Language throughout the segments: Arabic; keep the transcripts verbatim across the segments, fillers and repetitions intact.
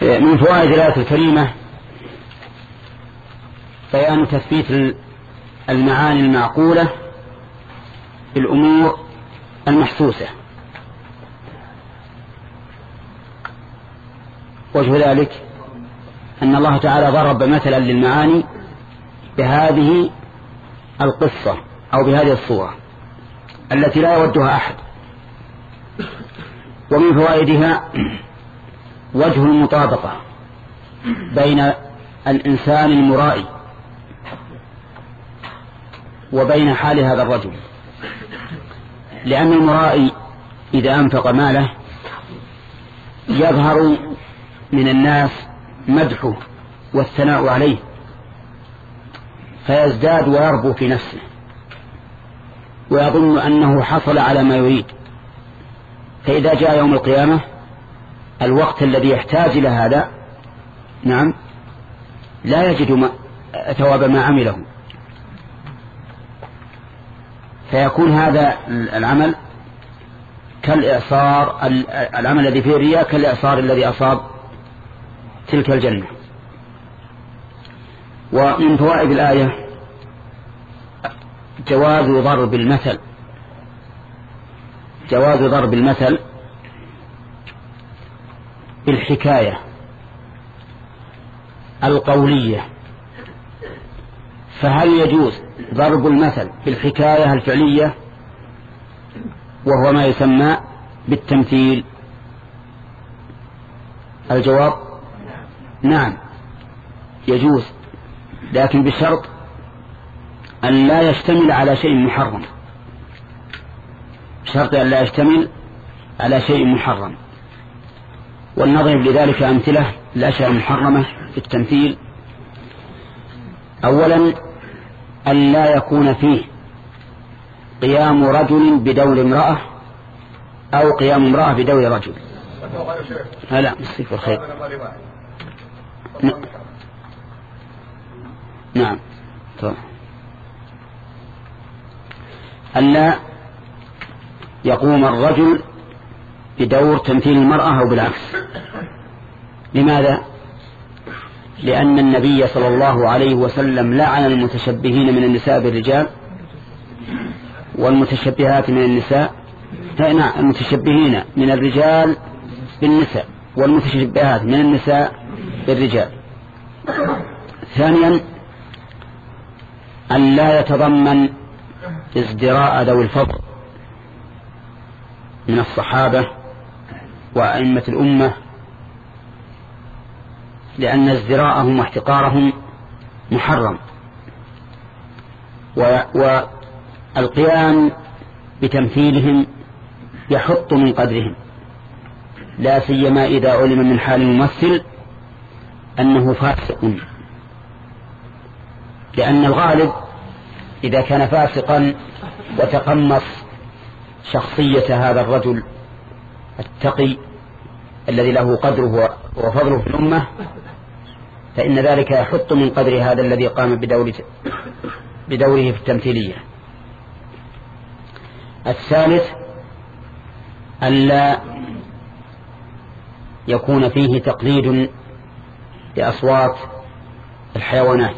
من فوائد الآية الكريمة بيان تثبيت المعاني المعقولة بالأمور المحسوسة. وجه ذلك أن الله تعالى ضرب مثلا للمعاني بهذه القصة أو بهذه الصورة التي لا يودها أحد. ومن فوائدها وجه المطابقة بين الإنسان المرائي وبين حال هذا الرجل، لأن المرائي إذا أنفق ماله يظهر من الناس مدحه والثناء عليه فيزداد ويربو في نفسه ويظن أنه حصل على ما يريد، فإذا جاء يوم القيامة الوقت الذي يحتاج إلى هذا نعم لا يجد ما ثواب ما عمله، فيكون هذا العمل كالإعصار، العمل الذي فيه الرياء كالإعصار الذي أصاب تلك الجنة. ومن فوائد الآية جواز ضرب المثل جواز ضرب المثل بالحكاية القولية. فهل يجوز ضرب المثل بالحكاية الفعلية وهو ما يسمى بالتمثيل؟ الجواب نعم يجوز، لكن بشرط أن لا يشتمل على شيء محرم، بشرط أن لا يشتمل على شيء محرم. والنظر لذلك أمثلة الأشياء المحرمة في التمثيل: أولا أن لا يكون فيه قيام رجل بدور امرأة أو قيام امرأة بدور رجل. لا مصيف الخير. نعم طبعا. أن لا يقوم الرجل بدور تمثيل المرأة أو بالعكس. لماذا؟ لأن النبي صلى الله عليه وسلم لعن المتشبهين من النساء بالرجال والمتشبهات من النساء نعم المتشبهين من الرجال بالنساء والمتشبهات من النساء بالرجال. ثانيا أن لا يتضمن ازدراء ذوي الفضل من الصحابة وأئمة الأمة، لأن ازدراءهم واحتقارهم محرم، والقيام بتمثيلهم يحط من قدرهم، لا سيما إذا علم من حال الممثل أنه فاسق، لأن الغالب إذا كان فاسقا وتقمص شخصية هذا الرجل التقي الذي له قدره وفضله في الأمة فإن ذلك يحط من قدر هذا الذي قام بدوره, بدوره في التمثيلية. الثالث ألا يكون فيه تقليد لأصوات الحيوانات،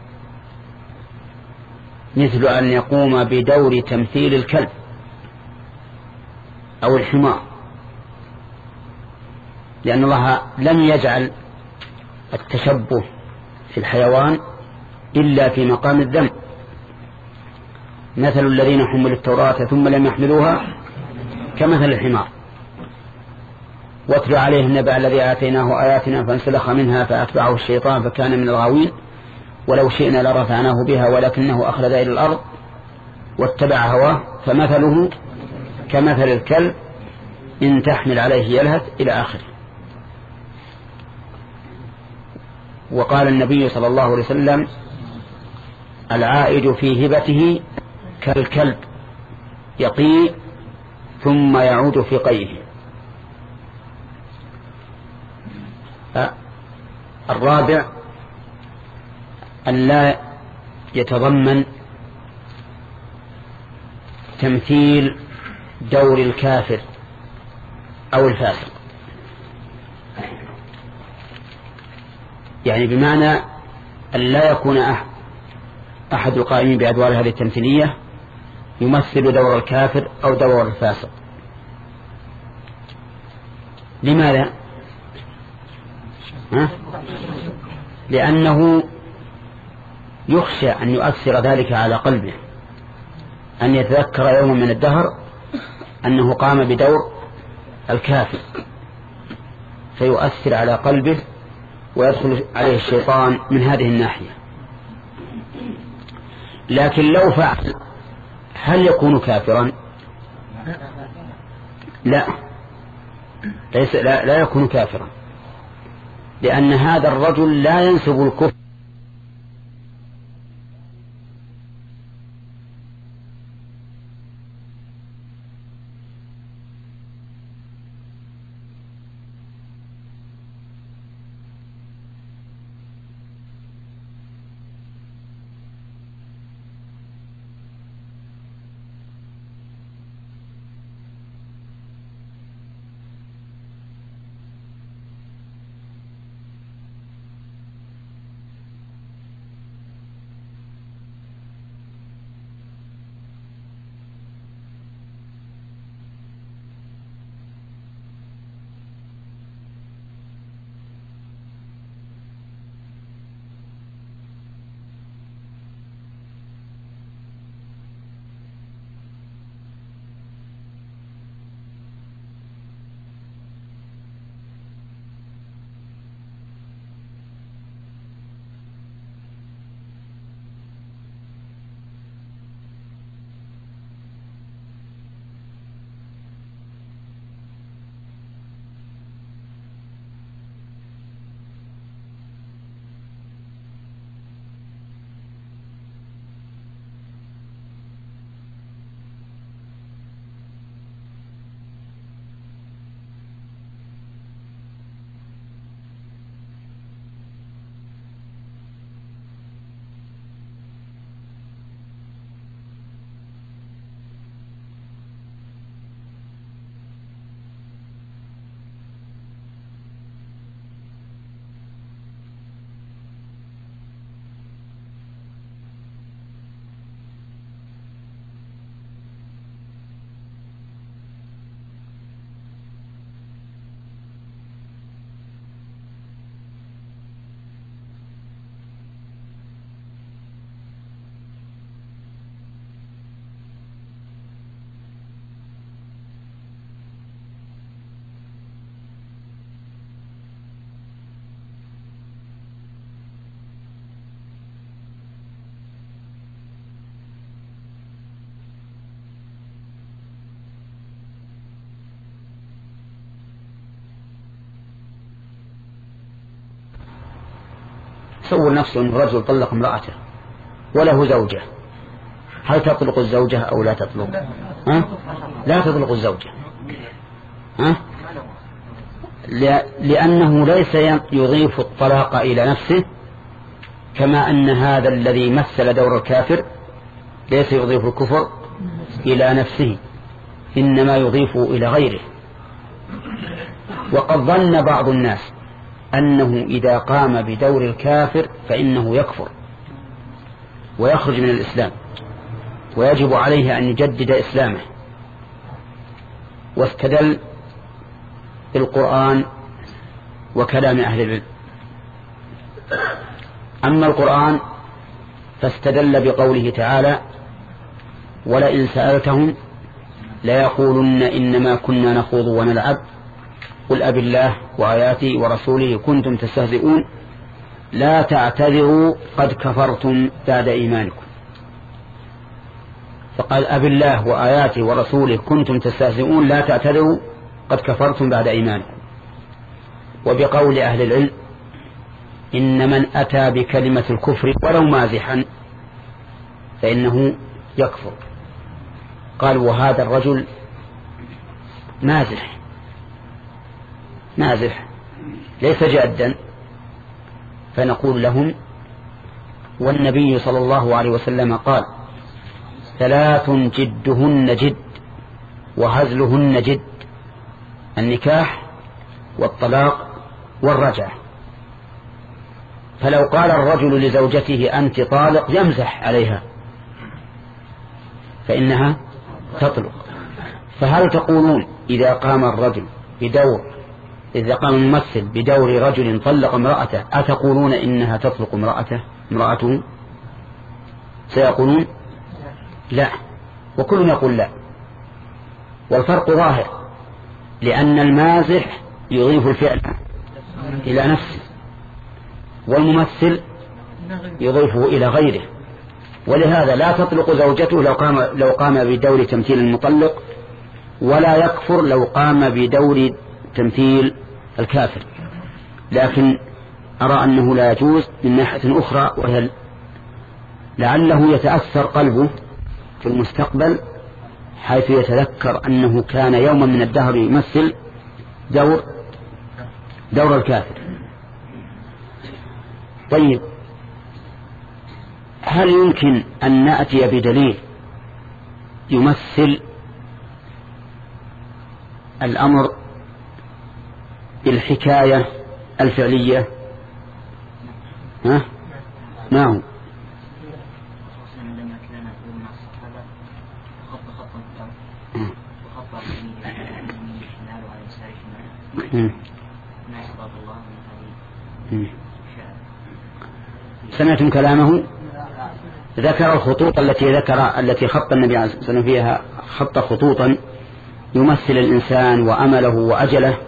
مثل أن يقوم بدور تمثيل الكلب أو الحمار، لأن الله لم يجعل التشبه في الحيوان إلا في مقام الذنب. مثل الذين حملوا التوراة ثم لم يحملوها كمثل الحمار. واتل عليهم نبأ الذي آتيناه آياتنا فانسلخ منها فأتبعه الشيطان فكان من الغاوين ولو شئنا لرفعناه بها ولكنه أخلد إلى الأرض واتبع هواه فمثله كمثل الكلب إن تحمل عليه يلهث إلى آخره. وقال النبي صلى الله عليه وسلم: العائد في هبته كالكلب يقيء ثم يعود في قيئه. الرابع أن لا يتضمن تمثيل دور الكافر أو الفاسق، يعني بمعنى أن لا يكون أحد القائمين بأدوار هذه التمثيلية يمثل دور الكافر أو دور الفاسق. لماذا؟ ها؟ لأنه يخشى أن يؤثر ذلك على قلبه، أن يتذكر يوما من الدهر أنه قام بدور الكافر فيؤثر على قلبه ويدخل عليه الشيطان من هذه الناحية. لكن لو فعل هل يكون كافرا؟ لا ليس لا, لا يكون كافرا، لأن هذا الرجل لا ينسب الكفر تصور نفسه أن الرجل طلق امرأته وله زوجة، هل تطلق الزوجة أو لا تطلق؟ ها؟ لا تطلق الزوجة، ها؟ لأنه ليس يضيف الطلاق إلى نفسه، كما أن هذا الذي مثل دور الكافر ليس يضيف الكفر إلى نفسه، إنما يضيف إلى غيره. وقد ظن بعض الناس أنه إذا قام بدور الكافر فإنه يكفر ويخرج من الإسلام ويجب عليه أن يجدد إسلامه، واستدل بالقرآن وكلام أهل العلم. أما القرآن فاستدل بقوله تعالى: ولئن سألتهم ليقولن إنما كنا نخوض ونلعب قل أب الله وآياته ورسوله كنتم تستهزئون لا تعتذروا قد كفرتم بعد إيمانكم. فقال أب الله وآياته ورسوله كنتم تستهزئون لا تعتذروا قد كفرتم بعد إيمانكم. وبقول أهل العلم: إن من أتى بكلمة الكفر ولو مازحا فإنه يكفر. قال: وهذا الرجل مازح مازح ليس جادا. فنقول لهم: والنبي صلى الله عليه وسلم قال: ثلاث جدهن جد وهزلهن جد: النكاح والطلاق والرجعة. فلو قال الرجل لزوجته أنت طالق يمزح عليها فإنها تطلق. فهل تقولون إذا قام الرجل بدور إذا قام الممثل بدور رجل طلق امرأته أتقولون إنها تطلق امرأته امرأته؟ سيقولون لا، وكل يقول لا. والفرق ظاهر، لأن المازح يضيف الفعل إلى نفسه والممثل يضيفه إلى غيره، ولهذا لا تطلق زوجته لو قام, لو قام بدور تمثيل المطلق، ولا يكفر لو قام بدور تمثيل الكافر. لكن أرى أنه لا يجوز من ناحية أخرى، وهي لعله يتأثر قلبه في المستقبل حيث يتذكر أنه كان يوما من الدهر يمثل دور دور الكافر. طيب، هل يمكن أن نأتي بدليل يمثل الأمر بالحكاية الفعلية؟ ها؟ نعم. سمعتم كلامه؟ ذكر الخطوط التي ذكر التي خط النبي عليه الصلاة والسلام فيها خط خطوطا يمثل الإنسان وأمله وأجله.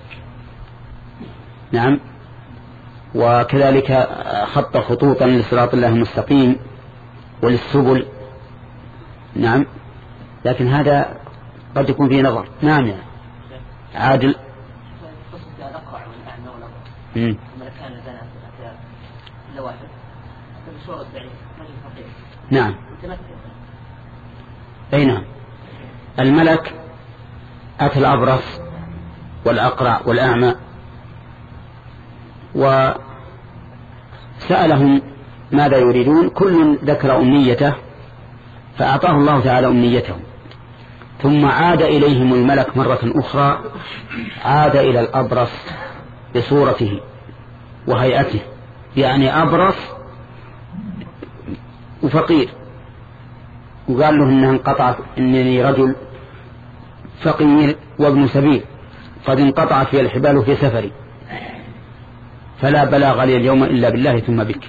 نعم. وكذلك خط خطوطا لصراط الله المستقيم وللسبل. نعم. لكن هذا قد يكون فيه نظر. نعم يعني. عادل. امم نعم. أي نعم. الملك أتى الأبرص والأقرع والأعمى وسألهم ماذا يريدون، كل ذكر أمنيته فأعطاه الله تعالى أمنيته، ثم عاد إليهم الملك مرة أخرى، عاد إلى الأبرص بصورته وهيئته، يعني أبرص وفقير، وقال له إنها انقطعت، إنني رجل فقير وابن سبيل قد انقطعت في الحبال في سفري، فلا بلاغ لي اليوم إلا بالله ثم بك.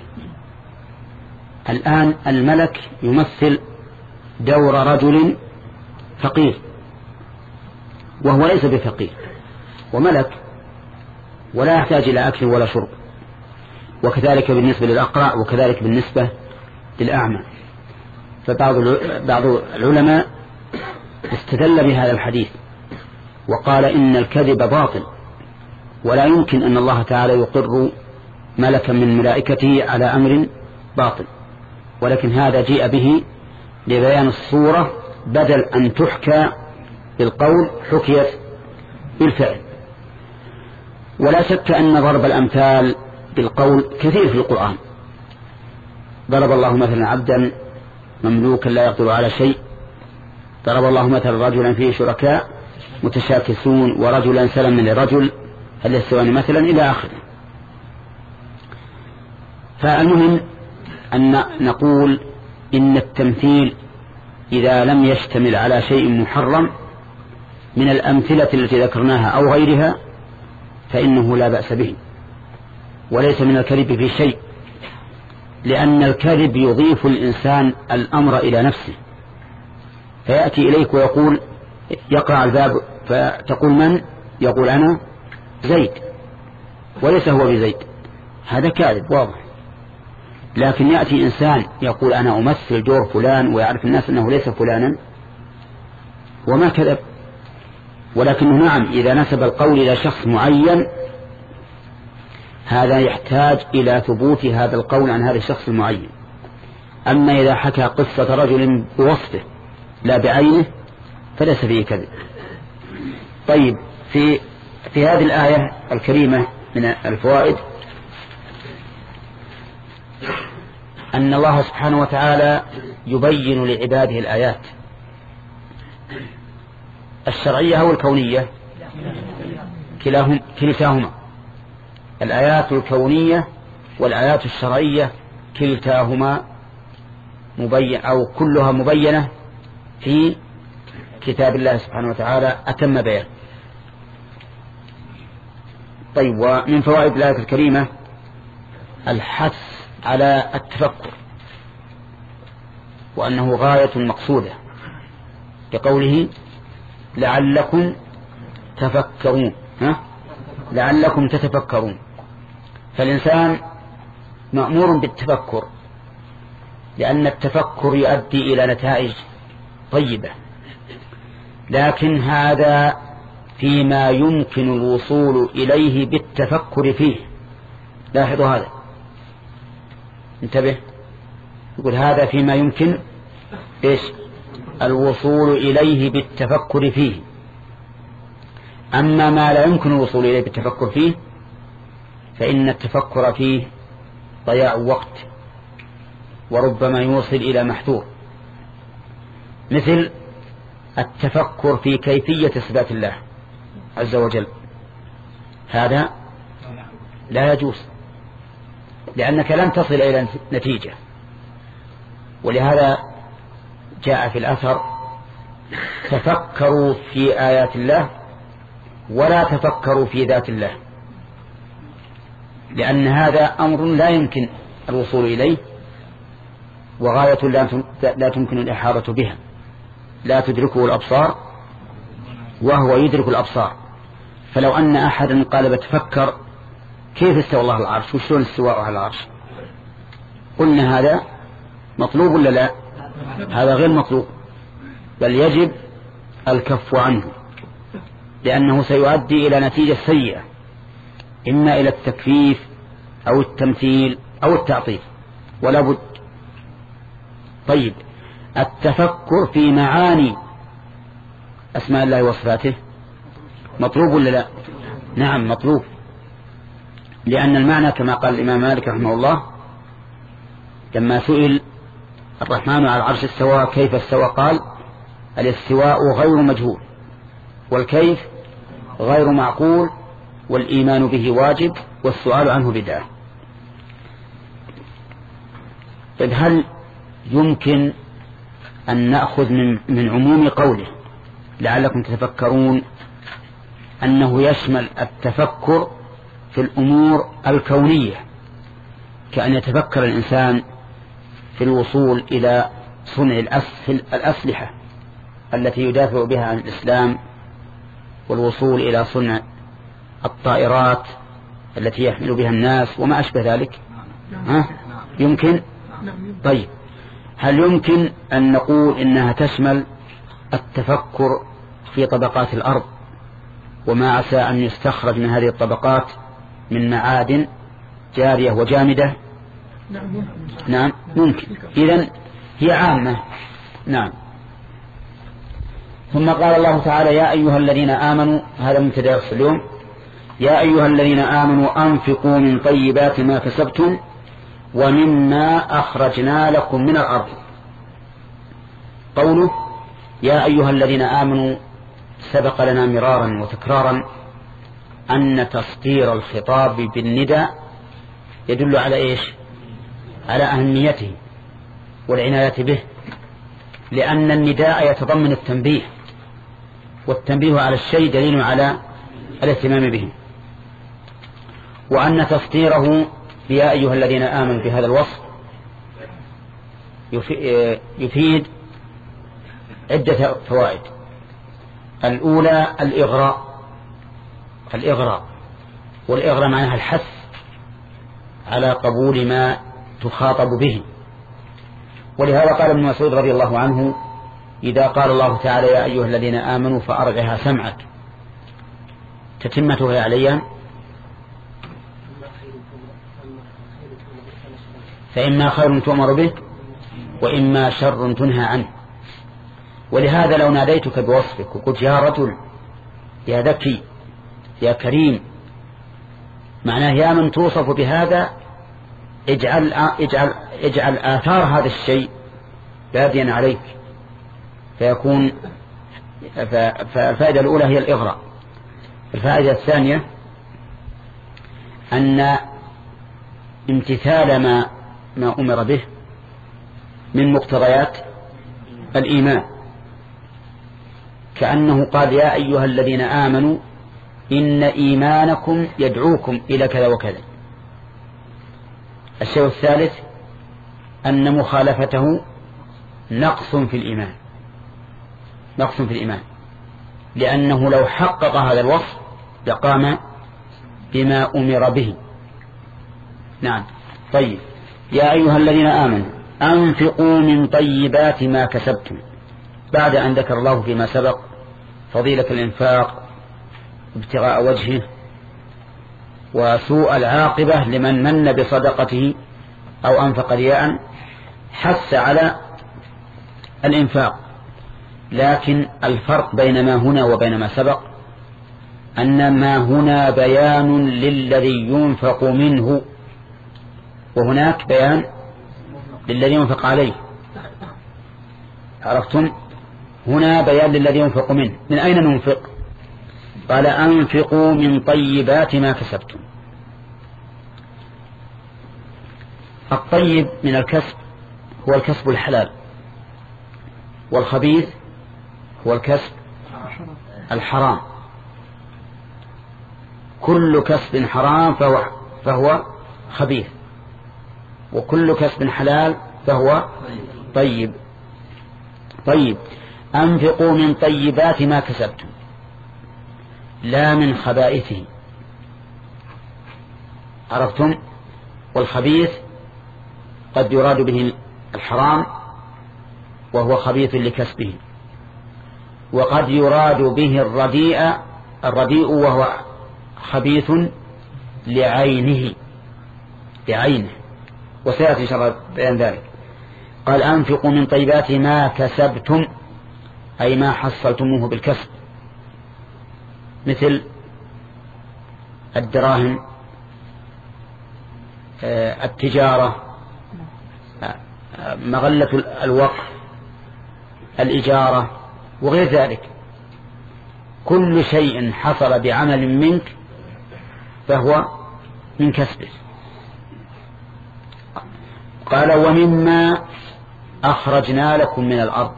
الآن الملك يمثل دور رجل فقير وهو ليس بفقير وملك ولا يحتاج إلى أكل ولا شرب، وكذلك بالنسبة للأقرع وكذلك بالنسبة للأعمى. فبعض بعض العلماء استدل بهذا الحديث وقال إن الكذب باطل، ولا يمكن أن الله تعالى يقر ملكا من ملائكته على أمر باطل، ولكن هذا جيء به لبيان الصورة بدل أن تحكى بالقول حكيت بالفعل. ولا شك أن ضرب الأمثال بالقول كثير في القرآن. ضرب الله مثلا عبدا مملوكا لا يقدر على شيء، ضرب الله مثلا رجلا فيه شركاء متشاكسون ورجلا سلما لرجل هل يستوان مثلا إلى آخره. فالمهم أن نقول إن التمثيل إذا لم يشتمل على شيء محرم من الأمثلة التي ذكرناها أو غيرها فإنه لا بأس به، وليس من الكذب في شيء، لأن الكذب يضيف الإنسان الأمر إلى نفسه، فيأتي إليك ويقول يقرع الباب فتقول من؟ يقول أنا زيد وليس هو بزيد، هذا كاذب واضح. لكن يأتي إنسان يقول أنا أمثل دور فلان ويعرف الناس أنه ليس فلانا وما كذب، ولكنه نعم إذا نسب القول إلى شخص معين هذا يحتاج إلى ثبوت هذا القول عن هذا الشخص المعين. أما إذا حكى قصة رجل بوصفه لا بعينه فليس فيه كذب. طيب، في في هذه الآية الكريمة من الفوائد أن الله سبحانه وتعالى يبين لعباده الآيات الشرعية أو الكونية، كلاهم كلتاهما. الآيات الكونية والآيات الشرعية كلتاهما مبين أو كلها مبينة في كتاب الله سبحانه وتعالى أتم بيان. طيب، ومن فوائد الآية الكريمة الحث على التفكر، وأنه غاية مقصودة، كقوله لعلكم تفكرون، ها؟ لعلكم تتفكرون. فالإنسان مأمور بالتفكر، لأن التفكر يؤدي إلى نتائج طيبة، لكن هذا فيما يمكن الوصول إليه بالتفكر فيه. لاحظوا هذا، انتبه، يقول هذا فيما يمكن إيش؟ الوصول إليه بالتفكر فيه. أما ما لا يمكن الوصول إليه بالتفكر فيه فإن التفكر فيه ضياع وقت، وربما يوصل إلى محذور، مثل التفكر في كيفية صفات الله عز وجل. هذا لا يجوز، لأنك لن تصل إلى نتيجة. ولهذا جاء في الأثر تفكروا في آيات الله ولا تفكروا في ذات الله، لأن هذا أمر لا يمكن الوصول إليه، وغاية لا تمكن الإحاطة بها، لا تدركه الأبصار وهو يدرك الأبصار. فلو أن أحدا قال بتفكر كيف استوى الله على العرش وشلون استواءه على العرش، قلنا هذا مطلوب ولا لا؟ هذا غير مطلوب، بل يجب الكف عنه، لأنه سيؤدي إلى نتيجة سيئة، إما إلى التكفيف أو التمثيل أو التعطيل، ولا بد. طيب، التفكر في معاني أسماء الله وصفاته مطلوب ولا لا؟ نعم مطلوب، لأن المعنى كما قال الإمام مالك رحمه الله لما سئل الرحمن على العرش استوى كيف استوى، قال الاستواء غير مجهول، والكيف غير معقول، والإيمان به واجب، والسؤال عنه بدعة. طيب، هل يمكن أن نأخذ من, من عموم قوله لعلكم تتفكرون أنه يشمل التفكر في الأمور الكونية، كأن يتفكر الإنسان في الوصول إلى صنع الأسلحة التي يدافع بها عن الإسلام، والوصول إلى صنع الطائرات التي يحمل بها الناس وما أشبه ذلك؟ ها؟ يمكن؟ طيب، هل يمكن أن نقول إنها تشمل التفكر في طبقات الأرض وما عسى أن يستخرج من هذه الطبقات من معادن جارية وجامدة؟ نعم ممكن. إذن هي عامة. نعم. ثم قال الله تعالى يا أيها الذين آمنوا، هذا مبتدأ اليوم، يا أيها الذين آمنوا أنفقوا من طيبات ما كسبتم ومما أخرجنا لكم من الأرض. قوله يا أيها الذين آمنوا سبق لنا مرارا وتكرارا أن تسطير الخطاب بالندى يدل على إيش؟ على أهميته والعناية به، لأن النداء يتضمن التنبيه، والتنبيه على الشيء دليل على الاهتمام به، وأن تسطيره يا أيها الذين آمنوا بهذا الوصف يفيد عدة فوائد. الأولى الإغراء، الإغراء والإغراء معناها الحث على قبول ما تخاطب به، ولهذا قال ابن مسعود رضي الله عنه إذا قال الله تعالى يا أيها الذين آمنوا فأرجها سمعك، تتمتها عليا فإما خير تؤمر به وإما شر تنهى عنه. ولهذا لو ناديتك بوصفك وقلت يا رجل يا ذكي يا كريم، معناه يا من توصف بهذا اجعل, اجعل, اجعل آثار هذا الشيء باديا عليك، فيكون فالفائدة الأولى هي الإغراء. الفائدة الثانية أن امتثال ما ما أمر به من مقتضيات الإيمان، كأنه قال يا أيها الذين آمنوا إن إيمانكم يدعوكم إلى كذا وكذا. الشيء الثالث أن مخالفته نقص في الإيمان، نقص في الإيمان، لأنه لو حقق هذا الوصف لقام بما أمر به. نعم. طيب، يا أيها الذين آمنوا أنفقوا من طيبات ما كسبتم، بعد أن ذكر الله فيما سبق فضيلة الإنفاق ابتغاء وجهه وسوء العاقبة لمن من بصدقته أو أنفق رياء، حث على الإنفاق. لكن الفرق بين ما هنا وبين ما سبق أن ما هنا بيان للذي ينفق منه، وهناك بيان للذي ينفق عليه. عرفتم؟ هنا بيان للذي ينفق منه. من أين ننفق؟ قال أنفقوا من طيبات ما كسبتم. الطيب من الكسب هو الكسب الحلال، والخبيث هو الكسب الحرام. كل كسب حرام فهو, فهو خبيث، وكل كسب حلال فهو طيب. طيب، أنفقوا من طيبات ما كسبتم، لا من خبائثه. عرفتم؟ والخبيث قد يراد به الحرام وهو خبيث لكسبه، وقد يراد به الرديء الرديء وهو خبيث لعينه لعينه وسيأتي إن شاء الله بيان ذلك. قال أنفقوا من طيبات ما كسبتم، أي ما حصلتموه بالكسب، مثل الدراهم، التجارة، مغلة الوقف، الإجارة، وغير ذلك. كل شيء حصل بعمل منك فهو من كسبه. قال ومما أخرجنا لكم من الأرض.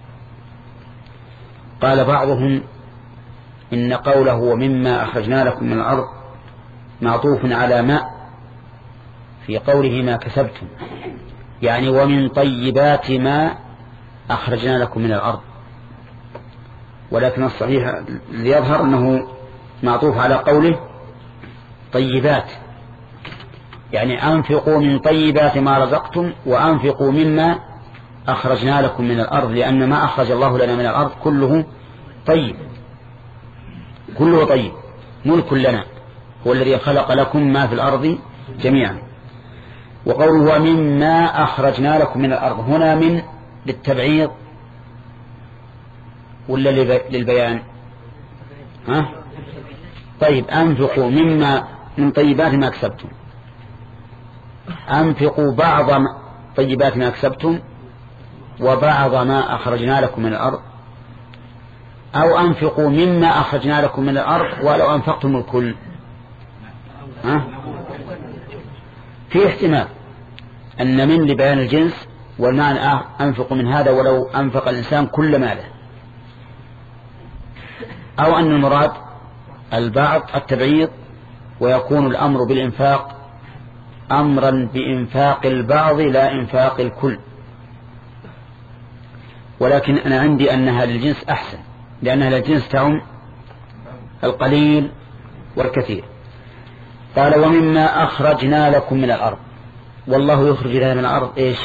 قال بعضهم إن قوله ومما أخرجنا لكم من الأرض معطوف على ما في قوله ما كسبتم، يعني ومن طيبات ما أخرجنا لكم من الأرض. ولكن الصحيح ليظهر أنه معطوف على قوله طيبات، يعني أنفقوا من طيبات ما رزقتم وأنفقوا مما أخرجنا لكم من الأرض، لأن ما أخرج الله لنا من الأرض كله طيب، كله طيب، ملك لنا، هو الذي خلق لكم ما في الأرض جميعا. وقوله ومما أخرجنا لكم من الأرض هنا من للتبعيض ولا للبيان؟ ها؟ طيب، أنفقوا مما من طيبات ما كسبتم، أنفقوا بعض طيبات ما كسبتم وبعض ما أخرجنا لكم من الأرض، أو أنفقوا مما أخرجنا لكم من الأرض ولو أنفقتم الكل. ها؟ في احتمال أن من لبيان الجنس، والمعنى أنفقوا من هذا ولو أنفق الإنسان كل ماله، أو أن المراد البعض التبعيض، ويكون الأمر بالإنفاق أمرا بإنفاق البعض لا إنفاق الكل. ولكن أنا عندي أنها للجنس أحسن، لأنها للجنس تعم القليل والكثير. قال ومما أخرجنا لكم من الأرض، والله يخرج لنا من الأرض إيش؟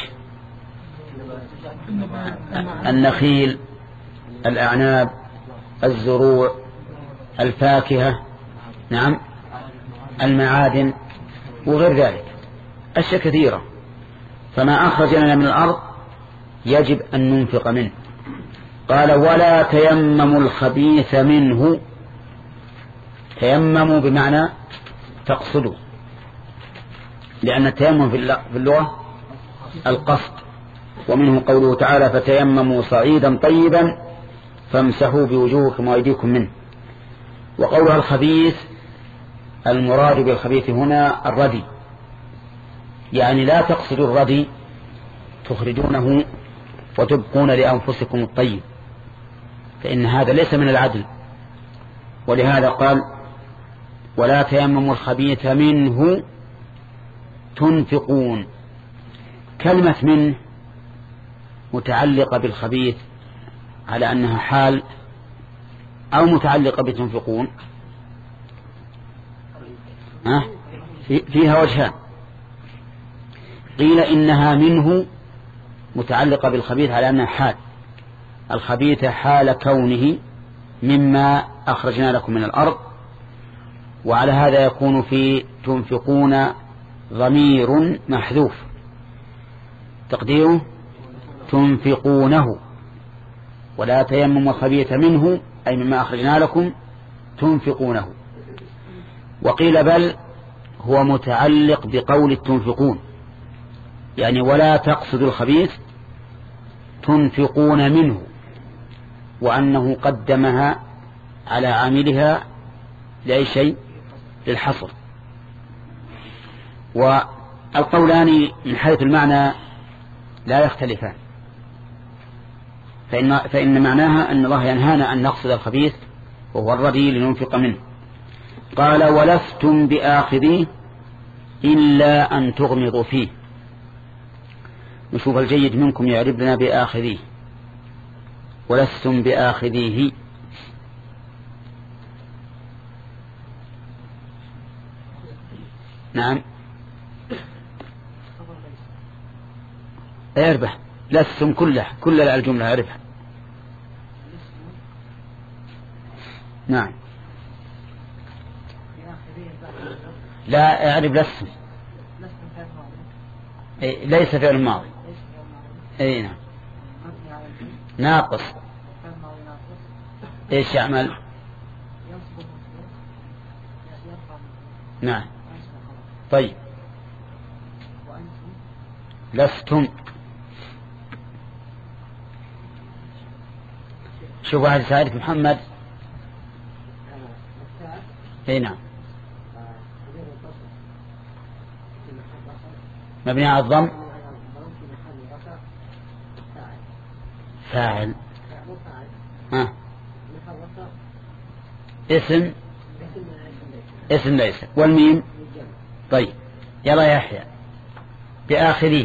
النخيل، الأعناب، الزروع، الفاكهة، نعم، المعادن، وغير ذلك أشياء كثيرة. فما أخرج لنا من الأرض يجب أن ننفق منه. قال ولا تيمموا الخبيث منه. تيمموا بمعنى تقصدوا، لأن التيمم في اللغة القصد، ومنه قوله تعالى فتيمموا صعيدا طيبا فامسحوا بوجوهكم وأيديكم منه. وقولها الخبيث المراد بالخبيث هنا الردي، يعني لا تقصدوا الردي تخرجونه وتبقون لأنفسكم الطيب، فإن هذا ليس من العدل. ولهذا قال ولا تيمموا الخبيث منه تنفقون. كلمة منه متعلقة بالخبيث على أنها حال أو متعلقة بتنفقون؟ أه؟ فيها وجهان. قيل إنها منه متعلقة بالخبيث على أنها حال، الخبيث حال كونه مما أخرجنا لكم من الأرض، وعلى هذا يكون في تنفقون ضمير محذوف تقديره تنفقونه، ولا تيمموا الخبيث منه أي مما أخرجنا لكم تنفقونه. وقيل بل هو متعلق بقول تنفقون، يعني ولا تقصدوا الخبيث تنفقون منه، وأنه قدمها على عاملها لأي شيء للحصر. والقولان من حيث المعنى لا يختلفان، فإن, فإن معناها أن الله ينهانا أن نقصد الخبيث وهو الردي لننفق منه. قال ولستم بآخذيه إلا أن تغمضوا فيه. نشوف الجيد منكم يعرب لنا بآخذيه. ولستم بآخذيه نعم اربح لستم كله كل الجملة اربح. نعم لا اعرب لستم ليس فعل ماضي. اي نعم ناقص ايش يعمل؟ نعم طيب لستم. شوف واحد سائلك محمد. اي نعم مبني على الضم فاعل ها اسم اسم ليس والميم. طيب يلا يا يحيى بآخره.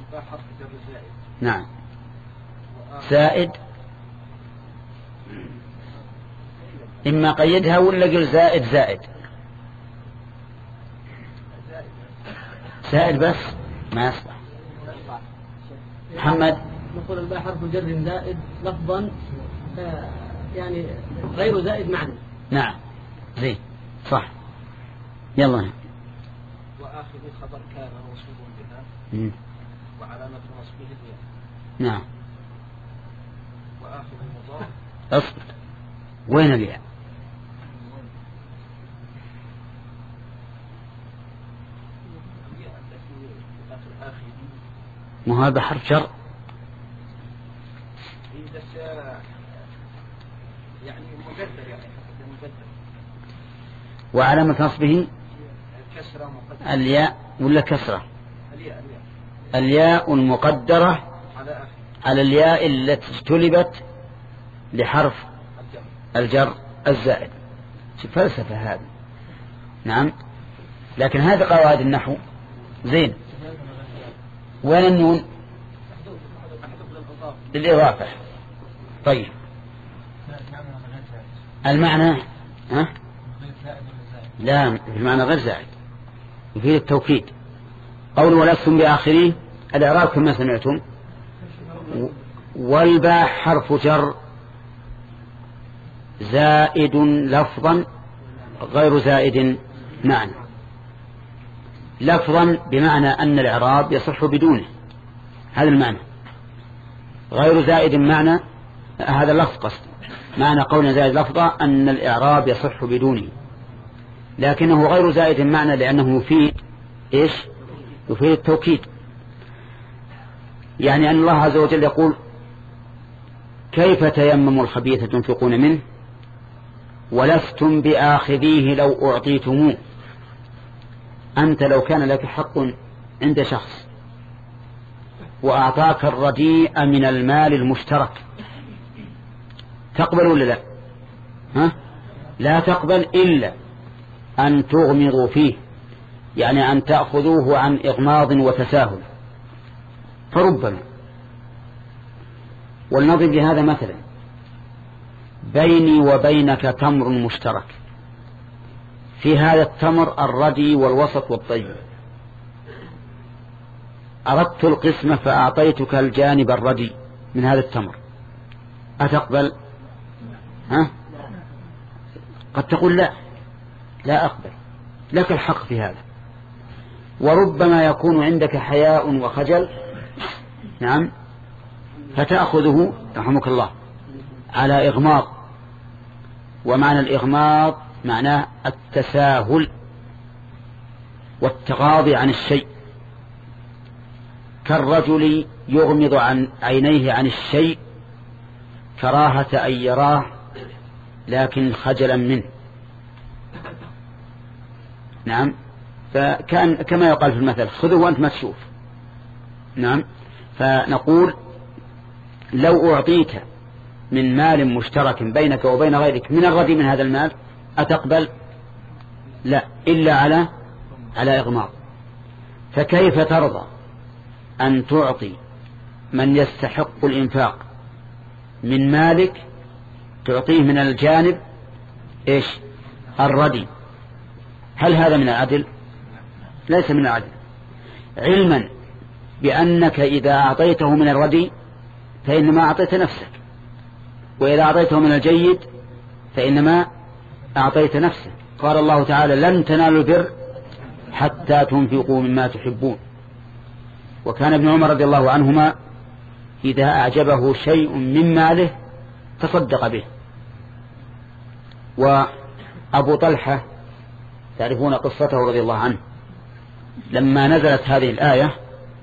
نعم زائد إما قيدها ولا قل زائد زائد زائد بس ما يصلح. محمد نقول الباء حرف جر زائد لفظا يعني غير زائد معنى. نعم زين صح. يلا وآخذ خبر كان موصوف بها وعلامة نصبه الياء. نعم وآخذ المضاف اصبر وين الياء؟ ما هذا حرف جر يعني مقدر يعني مقدر. وعلامة نصبه الياء ولا كسرة؟ الياء الياء المقدرة على على الياء التي اجتلبت لحرف الجر الزائد. فلسفة هذه. نعم لكن هذه قواعد النحو زين. وين النون؟ للإضافة. طيب المعنى ها؟ لا المعنى غير زائد يفيد التوكيد. قول ولستم بآخريه الإعراب كما سمعتم والباء حرف جر زائد لفظا غير زائد معنى. لفظا بمعنى أن الإعراب يصح بدونه، هذا المعنى. غير زائد معنى هذا اللفظ قصد معنى قولنا زائد لفظا أن الإعراب يصح بدونه، لكنه غير زائد معنى لأنه يفيد إيش؟ يفيد التوكيد. يعني أن الله عز وجل يقول كيف تيمموا الخبيث تنفقون منه ولستم بآخذيه لو أعطيتموه. أنت لو كان لك حق عند شخص وأعطاك الرديء من المال المشترك، تقبل ولا لا؟ ها؟ لا تقبل إلا أن تغمضوا فيه، يعني أن تأخذوه عن إغماض وتساهل. فربما ولنضرب لهذا مثلا، بيني وبينك تمر مشترك، في هذا التمر الردي والوسط والطيب، أردت القسمة فأعطيتك الجانب الردي من هذا التمر، أتقبل؟ ها؟ قد تقول لا لا أقبل، لك الحق في هذا. وربما يكون عندك حياء وخجل، نعم، فتأخذه رحمك الله على إغماض، ومعنى الإغماض معناه التساهل والتغاضي عن الشيء، كالرجل يغمض عن عينيه عن الشيء كراهة أن يراه لكن خجلا منه. نعم، فكان كما يقال في المثل خذه وأنت ما تشوف. نعم، فنقول لو أعطيت من مال مشترك بينك وبين غيرك من الردي من هذا المال أتقبل؟ لا، إلا على على إغماض. فكيف ترضى أن تعطي من يستحق الإنفاق من مالك تعطيه من الجانب إيش الردي؟ هل هذا من العدل؟ ليس من العدل، علما بأنك إذا أعطيته من الردي فإنما أعطيت نفسك، وإذا أعطيته من الجيد فإنما أعطيت نفسك. قال الله تعالى لن تنالوا البر حتى تنفقوا مما تحبون. وكان ابن عمر رضي الله عنهما إذا أعجبه شيء من ماله تصدق به. وأبو طلحة تعرفون قصته رضي الله عنه، لما نزلت هذه الآية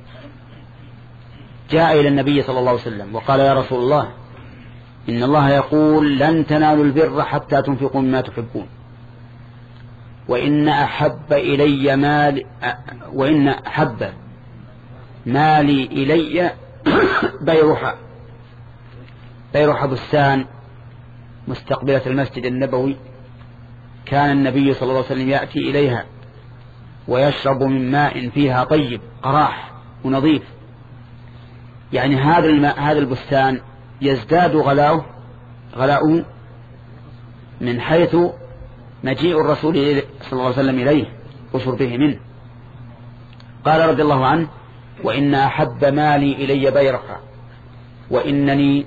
جاء إلى النبي صلى الله عليه وسلم وقال يا رسول الله إن الله يقول لن تنالوا البر حتى تنفقوا مما تحبون، وإن أحب إلي مال وإن أحب مالي إلي بيرحة بيرحة بستان مستقبلة المسجد النبوي، كان النبي صلى الله عليه وسلم يأتي إليها ويشرب من ماء فيها طيب قراح ونظيف، يعني هذا الماء هذا البستان يزداد غلاؤه غلاؤه من حيث مجيء الرسول صلى الله عليه وسلم إليه وشربه منه. قال رضي الله عنه وإن أحب مالي إلي بيرحة وإنني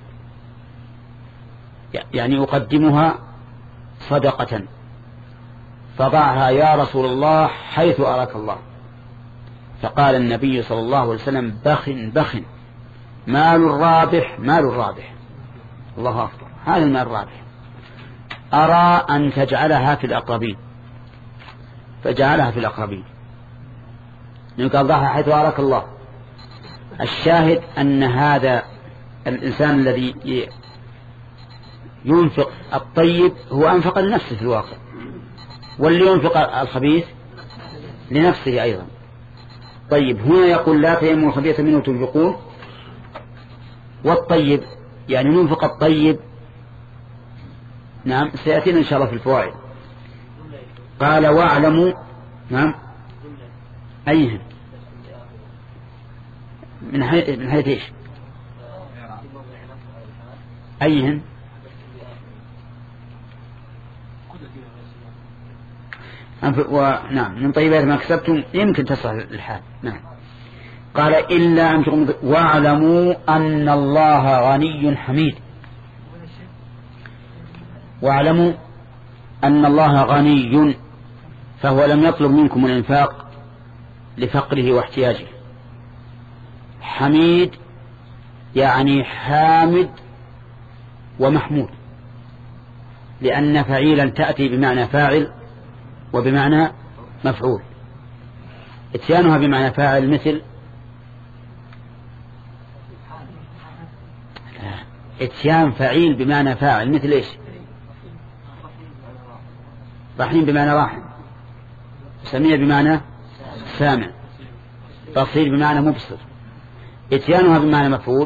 يعني أقدمها صدقة فضعها يا رسول الله حيث أراك الله. فقال النبي صلى الله عليه وسلم بخ بخ مال الرابح مال الرابح، الله أكبر، هذا المال الرابح، أرى أن تجعلها في الأقربين. فجعلها في الأقربين، قال ضعها حيث أراك الله. الشاهد أن هذا الإنسان الذي ينفق الطيب هو أنفق لنفسه في الواقع، واللي ينفق الخبيث لنفسه أيضا. طيب هنا يقول لا تيمموا الخبيث منه تنفقون، والطيب يعني ننفق الطيب. نعم سيأتينا إن شاء الله في الفوائد. قال واعلموا. نعم أيهن من حيث من حيث إيش أيهن ونعم من طيبات ما كسبتم يمكن تصح الحال. نعم قال إلا أن تغمضوا واعلموا أن الله غني حميد. واعلموا أن الله غني، فهو لم يطلب منكم الإنفاق لفقره واحتياجه. حميد يعني حامد ومحمود، لأن فعيلا تأتي بمعنى فاعل وبمعنى مفعول. اتيانها بمعنى فاعل مثل اتيان فعيل بمعنى فاعل مثل ايش؟ رحيم بمعنى راحم، سميع بمعنى سامع. بصير بمعنى مبصر. اتيانها بمعنى مفعول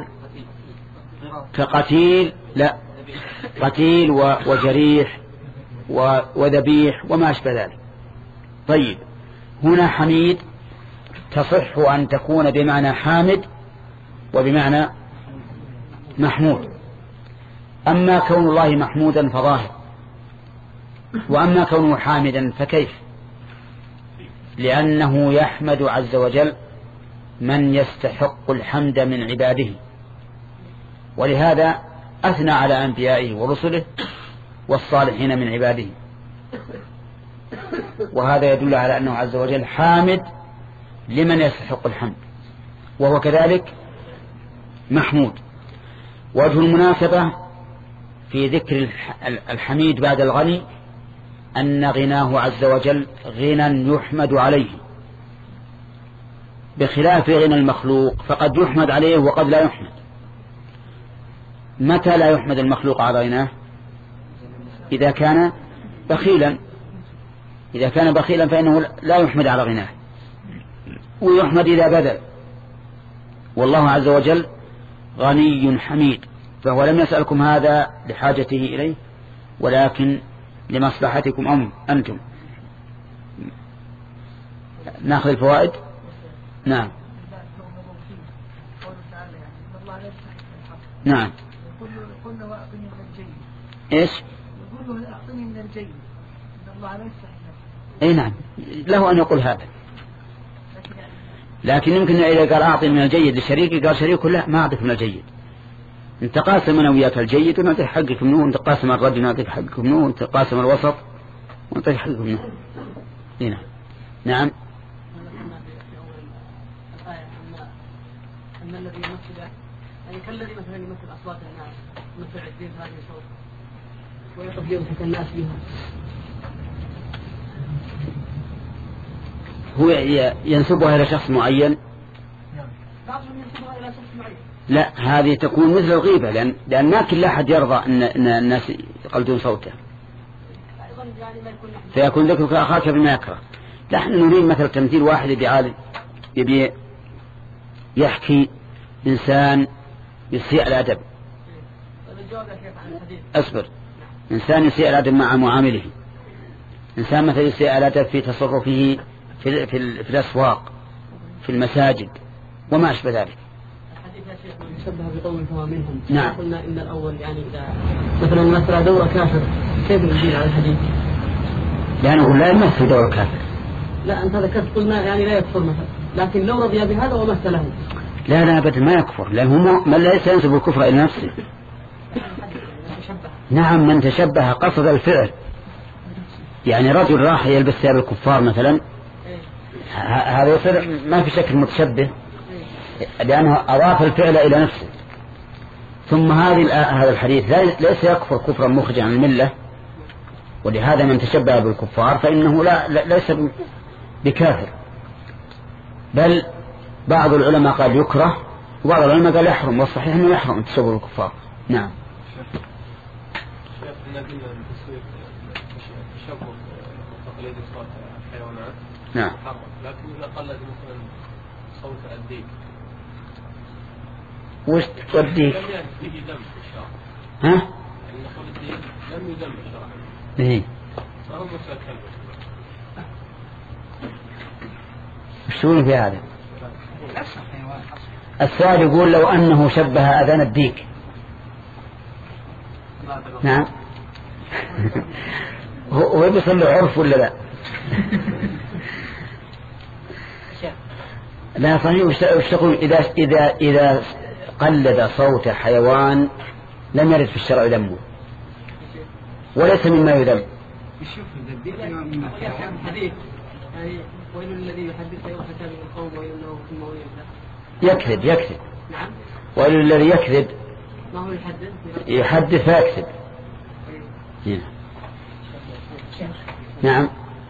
كقتيل، لا، قتيل وجريح وذبيح وما أشبه ذلك. طيب هنا حميد تصح أن تكون بمعنى حامد وبمعنى محمود. أما كون الله محمودا فظاهر، وأما كونه حامدا فكيف؟ لأنه يحمد عز وجل من يستحق الحمد من عباده، ولهذا أثنى على أنبيائه ورسله والصالحين من عباده، وهذا يدل على أنه عز وجل حامد لمن يستحق الحمد، وهو كذلك محمود. وجه المناسبة في ذكر الحميد بعد الغني أن غناه عز وجل غنى يحمد عليه، بخلاف غنى المخلوق فقد يحمد عليه وقد لا يحمد. متى لا يحمد المخلوق على غناه؟ إذا كان بخيلا، إذا كان بخيلا فإنه لا يحمد على غناه، ويحمد إذا بذل. والله عز وجل غني حميد، فهو لم يسألكم هذا لحاجته إليه ولكن لمصلحتكم أنتم. نأخذ الفوائد. نعم نعم ايش يقول له اعطني من الجيد ان الله لا يستحي. اي نعم له ان يقول هذا، لكن يمكن اذا قال اعطني من الجيد لشريكي قال شريكه لا ما اعطيك من الجيد، انت قاسم انا وياك الجيد ونعطيك حقك منه، انت قاسم الرجل ونعطيك حقك منه، وانت قاسم الوسط ونعطيك حقك منه. هنا نعم أن الذي يمثل يعني كالذي مثلا يمثل أصوات الناس مثل الدين هذه صوت ويقف يمسك الناس بها، هو ينسبها إلى شخص معين. بعضهم ينسبها إلى شخص معين. لا هذه تكون مثل الغيبة، لأن لأن ما كل أحد يرضى أن, أن الناس يقلدون صوته، فيكون ذكرك أخاك بما يكره. نحن نريد مثل تمثيل واحد بعالم يبي يحكي إنسان يسيء الأدب. أصبر. إنسان يسيء الأدب مع معامله، إنسان مثل يسيء الأدب في تصرفه في, في, في, في الأسواق في المساجد وما أشبه ذلك. الحديث يا شيخ يشبه بقوم كما منهم. نعم. قلنا إن الأول يعني إذا مثلا مثل دور كافر كيف نجيل على الحديث؟ لأنه لا يمثل دور كافر. لا أنت ذكرت قلنا يعني لا يكفر مثلا، لكن لو رضي بهذا ومثله لا لا أبدا ما يكفر، لأنه من ليس ينسب الكفر إلى نفسه. نعم من تشبه قصد الفعل، يعني رجل راح يلبس ثياب الكفار مثلا هذا يصير ما في شك متشبه لأنه أضاف الفعل إلى نفسه. ثم هذه هذا الحديث ليس يكفر كفرا مخرجا عن الملة، ولهذا من تشبه بالكفار فإنه لا ليس بكافر، بل بعض العلماء قال يكره وبعض العلماء قال يحرم، والصحيح أنه يحرم تشبه بالكفار. نعم نعم. لكن إذا قلد مثلا صوت الديك وش توديك؟ لم يجي دم في الشرع. ها؟ يعني صوت الديك لم يدم الشرع. إيه. فهو مثل كلب. وش تقولون في هذا؟ السؤال يقول لو أنه شبه أذان الديك. نعم. هو يصل له عرف ولا لا؟ لا صحيح. وش تقول إذا إذا إذا قلد صوت حيوان لم يرد في الشرع ذمه وليس مما يذم؟ يعني ويل الذي يحدث يوم حساب القوم ويل له ثم ويل يكذب يكذب. نعم. ويل الذي يكذب ما هو يحدث يحدث فيكذب. نعم.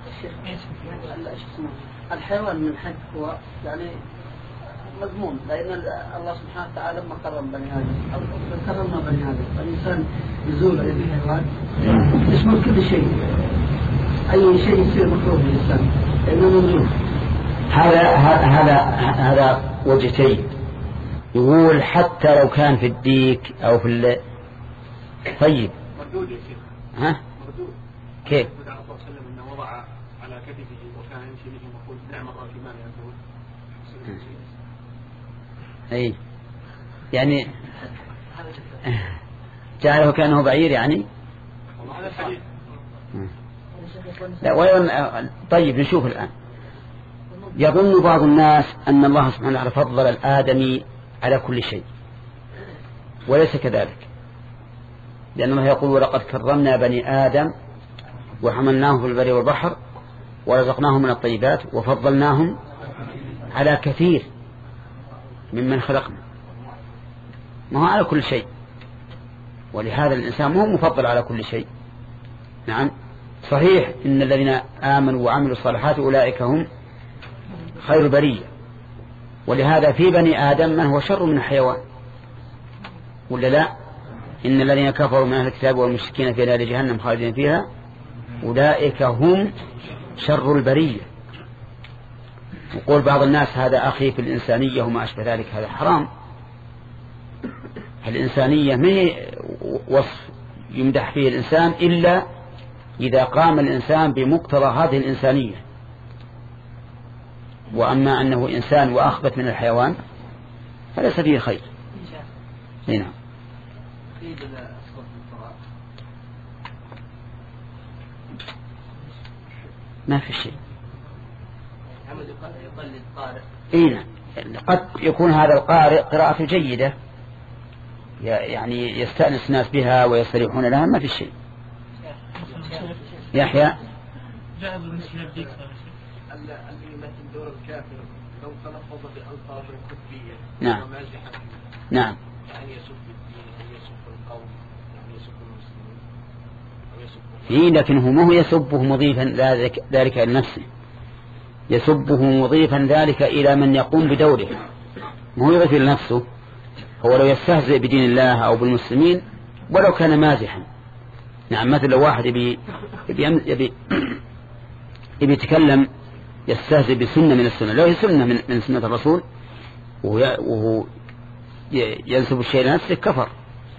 الحيوان من حد هو يعني مضمون، لأن الله سبحانه وتعالى لما كرم بني آدم كرمنا بني آدم، الإنسان يزول أي حيوان يشمل كل شيء، أي شيء يصير مكروه للإنسان لأنه ممنوع. هذا هذا هذا وجهتين. يقول حتى لو كان في الديك أو في ال... طيب مردود يا شيخ. ها مردود. كيف؟ النبي صلى الله عليه وسلم انه وضع على كتفه وكان يمشي به ويقول نعم الراكبان يقول. اي يعني جعله كأنه بعير يعني. هذا الحديث. لا وين. طيب نشوف الآن. يظن بعض الناس أن الله سبحانه وتعالى فضل الآدمي على كل شيء، وليس كذلك، لأن الله يقول ولقد كرمنا بني آدم وحملناهم في البر والبحر ورزقناهم من الطيبات وفضلناهم على كثير ممن خلقنا، ما هو على كل شيء، ولهذا الإنسان مو مفضل على كل شيء. نعم صحيح إن الذين آمنوا وعملوا الصالحات أولئك هم خير البرية، ولهذا في بني آدم من هو شر من الحيوان، ولا لا؟ إن الذين كفروا من أهل الكتاب والمشركين في نار جهنم خالدين فيها أولئك هم شر البرية. وقول بعض الناس هذا أخي في الإنسانية وما أشبه ذلك، هذا حرام. الإنسانية ما هي وصف يمدح فيه الإنسان إلا إذا قام الإنسان بمقتضى هذه الإنسانية، وأما أنه إنسان وأخبث من الحيوان فليس فيه خير. هنا ما في شيء. إيه قد يكون هذا القارئ قراءة جيدة يعني يستأنس الناس بها ويستريحون لها، ما في شيء. يحيى جاء بالنسبة للديك اللي مثل دور الكافر لو تلفظ بألفاظ كفرية نعم ومازحة نعم يعني يسب الدين أو يسب القوم يعني يسب المسلمين أو يسب إيه، لكن هو ما هو يسبه مضيفا ذلك, ذلك لنفسه، يسبه مضيفا ذلك إلى من يقوم بدوره، ما هو يضيف لنفسه. هو لو يستهزئ بدين الله أو بالمسلمين ولو كان مازحا. نعم مثل لو واحد يبي يبي يبي, يبي يتكلم يستهزئ بسنة من السنة، لو هي سنة من, من سنة الرسول وهو ينسب الشيء لنفسه كفر.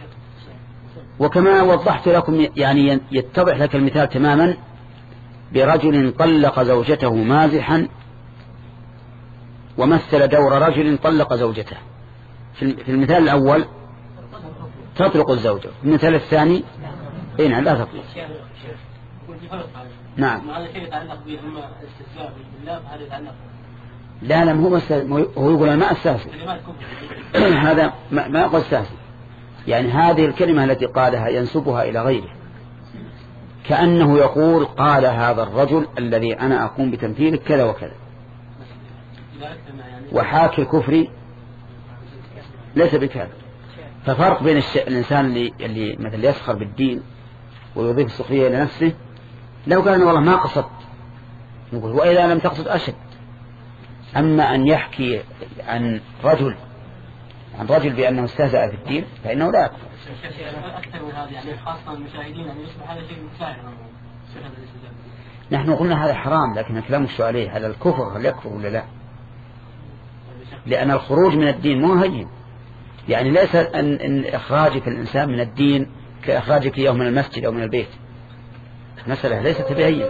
وكما وضحت لكم يعني يتضح لك المثال تماما برجل طلق زوجته مازحا ومثل دور رجل طلق زوجته. في المثال الأول تطلق الزوجة، في المثال الثاني اين لا تطلق. نعم هذا شيء يتعلق به اما استهزاء بالله فهذا يتعلق لا لا هو هو يقول أنا ما أستهزئ هذا ما يقول استهزئ، يعني هذه الكلمة التي قالها ينسبها إلى غيره، كأنه يقول قال هذا الرجل الذي أنا أقوم بتمثيله كذا وكذا. وحاكي الكفر ليس بكذا. ففرق بين الإنسان اللي, اللي مثل يسخر بالدين ويضيف السخرية إلى نفسه، لو قال والله ما قصدت نقول وإذا لم تقصد أشد. أما أن يحكي عن رجل عن رجل بأنه استهزأ في الدين فإنه لا يكفر. أكثر من هذا يعني خاصة المشاهدين أن يصبح هذا شيء مساعد. نحن قلنا هذا حرام، لكن الكلام مش عليه على الكفر، هل يكفر ولا لا؟ لأن الخروج من الدين مو هين، يعني ليس أن, أن إخراجك الإنسان من الدين كإخراجك إياه من المسجد أو من البيت، مسألة ليست بهينة.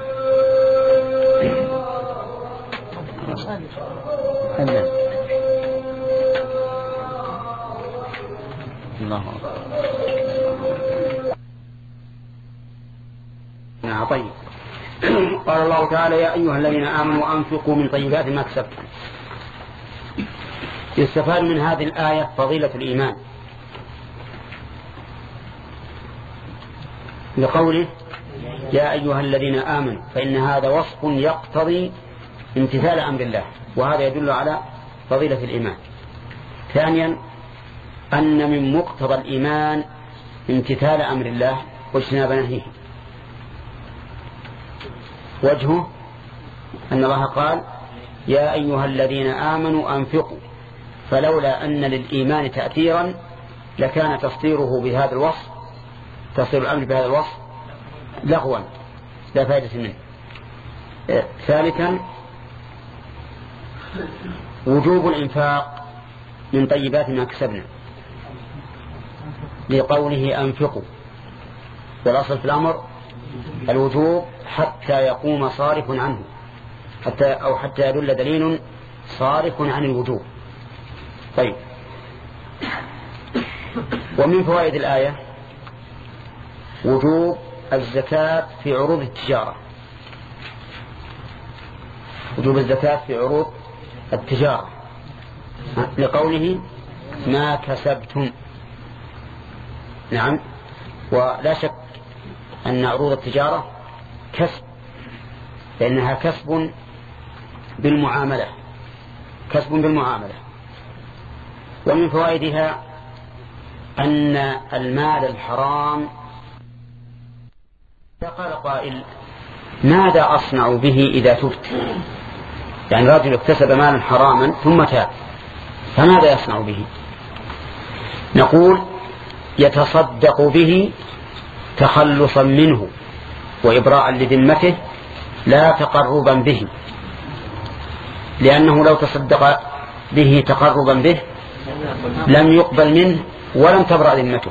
الله أكبر. طيب قال الله تعالى يا أيها الذين آمنوا أنفقوا من طيبات ما كسبتم. يستفاد من هذه الآية فضيلة الإيمان لقوله يا أيها الذين آمنوا، فإن هذا وصف يقتضي امتثال أمر الله، وهذا يدل على فضيلة الإيمان. ثانيا أن من مقتضى الإيمان امتثال أمر الله واجتناب نهيه. وجهه أن الله قال يا أيها الذين آمنوا أنفقوا، فلولا أن للإيمان تأثيرا لكان تصديره بهذا الوصف تصدير الأمر بهذا الوصف لغوا لا فائدة منه. ثالثا وجوب الإنفاق من طيبات ما كسبنا لقوله أنفقوا، والأصل في الأمر الوجوب حتى يقوم صارف عنه، حتى أو حتى يدل دليل صارف عن الوجوب. طيب، ومن فوائد الآية وجوب الزكاة في عروض التجارة، وجوب الزكاة في عروض التجارة لقوله ما كسبتم. نعم، ولا شك أن عروض التجارة كسب، لأنها كسب بالمعاملة، كسب بالمعاملة. ومن فوائدها أن المال الحرام، فقال قائل ماذا أصنع به إذا تبت؟ يعني رجل اكتسب مالا حراما ثم تاب، فماذا يصنع به؟ نقول يتصدق به تخلصا منه وإبراء لذمته لا تقربا به، لأنه لو تصدق به تقربا به لم يقبل منه ولم تبرأ ذمته،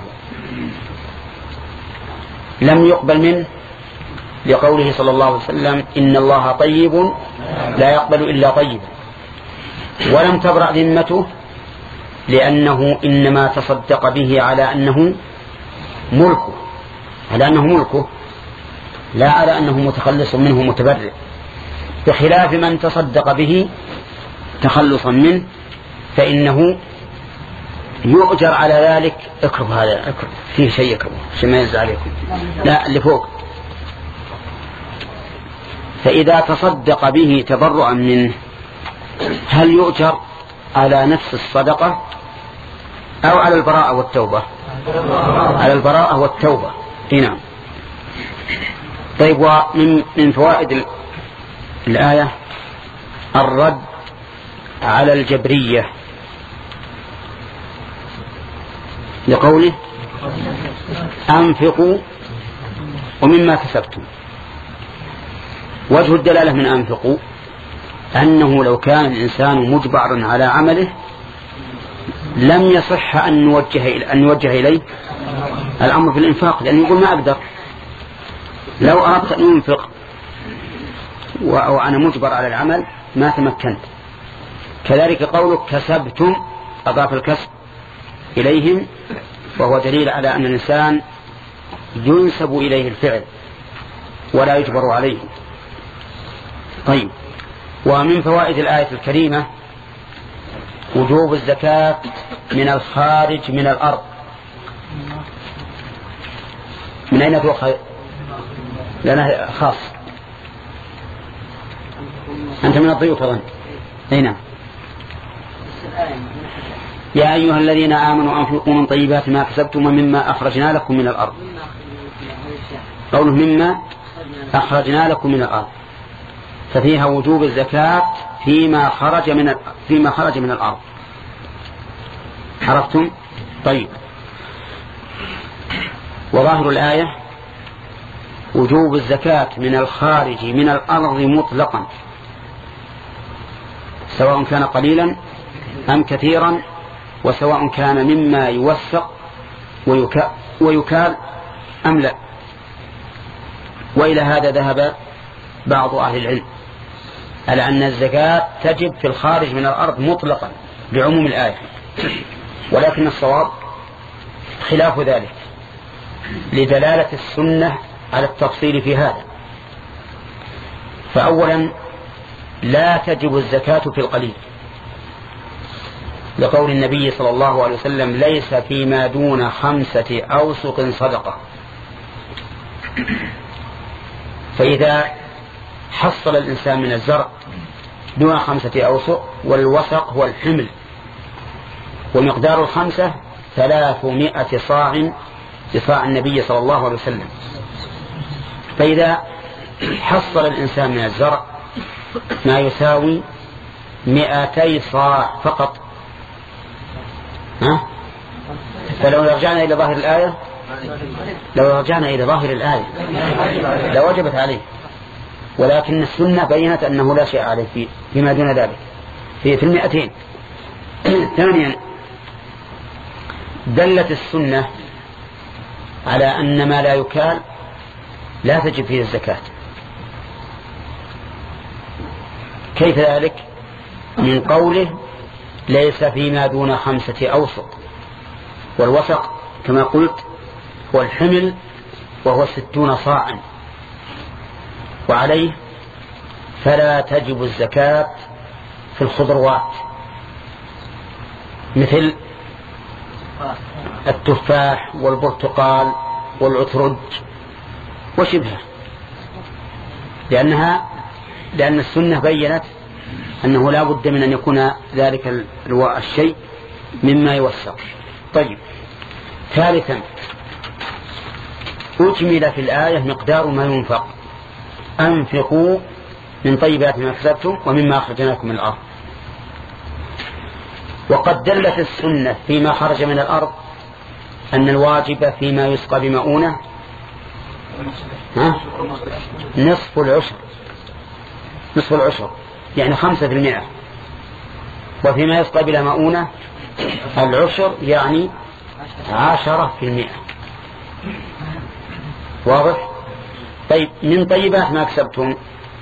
لم يقبل منه لقوله صلى الله عليه وسلم إن الله طيب لا يقبل إلا طيبا، ولم تبرأ ذمته لأنه إنما تصدق به على أنه ملكه، على أنه ملكه لا على أنه متخلص منه متبرع، بخلاف من تصدق به تخلصا منه فإنه يؤجر على ذلك. اكرب هذا، اكرب فيه شيء، اكرب شيء ما ينزل عليكم، لا اللي فوق. فإذا تصدق به تبرعا منه هل يؤجر على نفس الصدقة أو على البراءة والتوبة؟ على البراءة والتوبة. نعم. طيب، ومن من فوائد الآية الرد على الجبرية لقوله أنفقوا ومما كسبتم. وجه الدلالة من أنفقوا أنه لو كان الإنسان مجبر على عمله لم يصح أن نوجه, أن نوجه إليه الأمر في الإنفاق، لأنه يقول ما أقدر، لو أردت أن ينفق وأنا مجبر على العمل ما تمكنت. كذلك قولك كسبتم أضاف الكسب إليهم، وهو دليل على أن الإنسان ينسب إليه الفعل ولا يجبر عليه. طيب، ومن فوائد الآية الكريمة وجوب الزكاة من الخارج من الأرض. من أين تؤخذ؟ لنا خاص، أنت من الضيوف أظن. هنا يا أيها الذين آمنوا أنفقوا من طيبات ما كسبتم ومما أخرجنا لكم من الأرض. قوله مما أخرجنا لكم من الأرض ففيها وجوب الزكاة فيما خرج من فيما خرج من الأرض. عرفتم؟ طيب، وظاهر الآية وجوب الزكاة من الخارج من الأرض مطلقا، سواء كان قليلا أم كثيرا، وسواء كان مما يوثق ويكال أم لا. وإلى هذا ذهب بعض أهل العلم على أن الزكاة تجب في الخارج من الأرض مطلقا بعموم الآية، ولكن الصواب خلاف ذلك لدلالة السنة على التفصيل في هذا. فأولا لا تجب الزكاة في القليل لقول النبي صلى الله عليه وسلم ليس فيما دون خمسة أوسق صدقة. فإذا حصل الإنسان من الزرع دون خمسة أوسق، والوسق هو الحمل، ومقدار الخمسة ثلاثمائة صاع بصاع النبي صلى الله عليه وسلم. فإذا حصل الإنسان من الزرع ما يساوي مئتي صاع فقط، ها؟ فلو رجعنا إلى ظاهر الآية لو رجعنا إلى ظاهر الآية لوجبت عليه، ولكن السنة بينت أنه لا شيء عليه فيما دون ذلك. في في المئتين. ثانيا دلت السنة على أن ما لا يكال لا تجب فيه الزكاة. كيف ذلك؟ من قوله ليس فيما دون خمسة أوسق، والوسق كما قلت هو الحمل وهو ستون صاعا، وعليه فلا تجب الزكاة في الخضروات مثل التفاح والبرتقال والعترج وشبهه، لأنها لأن السنة بيّنت أنه لا بد من أن يكون ذلك الشيء مما يوثق. طيب، ثالثا أجمل في الآية مقدار ما ينفق، أنفقوا من طيبات ما كسبتم ومما أخرجناكم من الأرض. وقد دلت السنة فيما خرج من الأرض أن الواجب فيما يسقى بمؤونة ها؟ نصف العشر، نصف العشر يعني خمسة في المئة، وفيما يسقى بلا مؤونة العشر يعني عشرة في المئة. واضح؟ طيب، من طيبات ما كسبتم،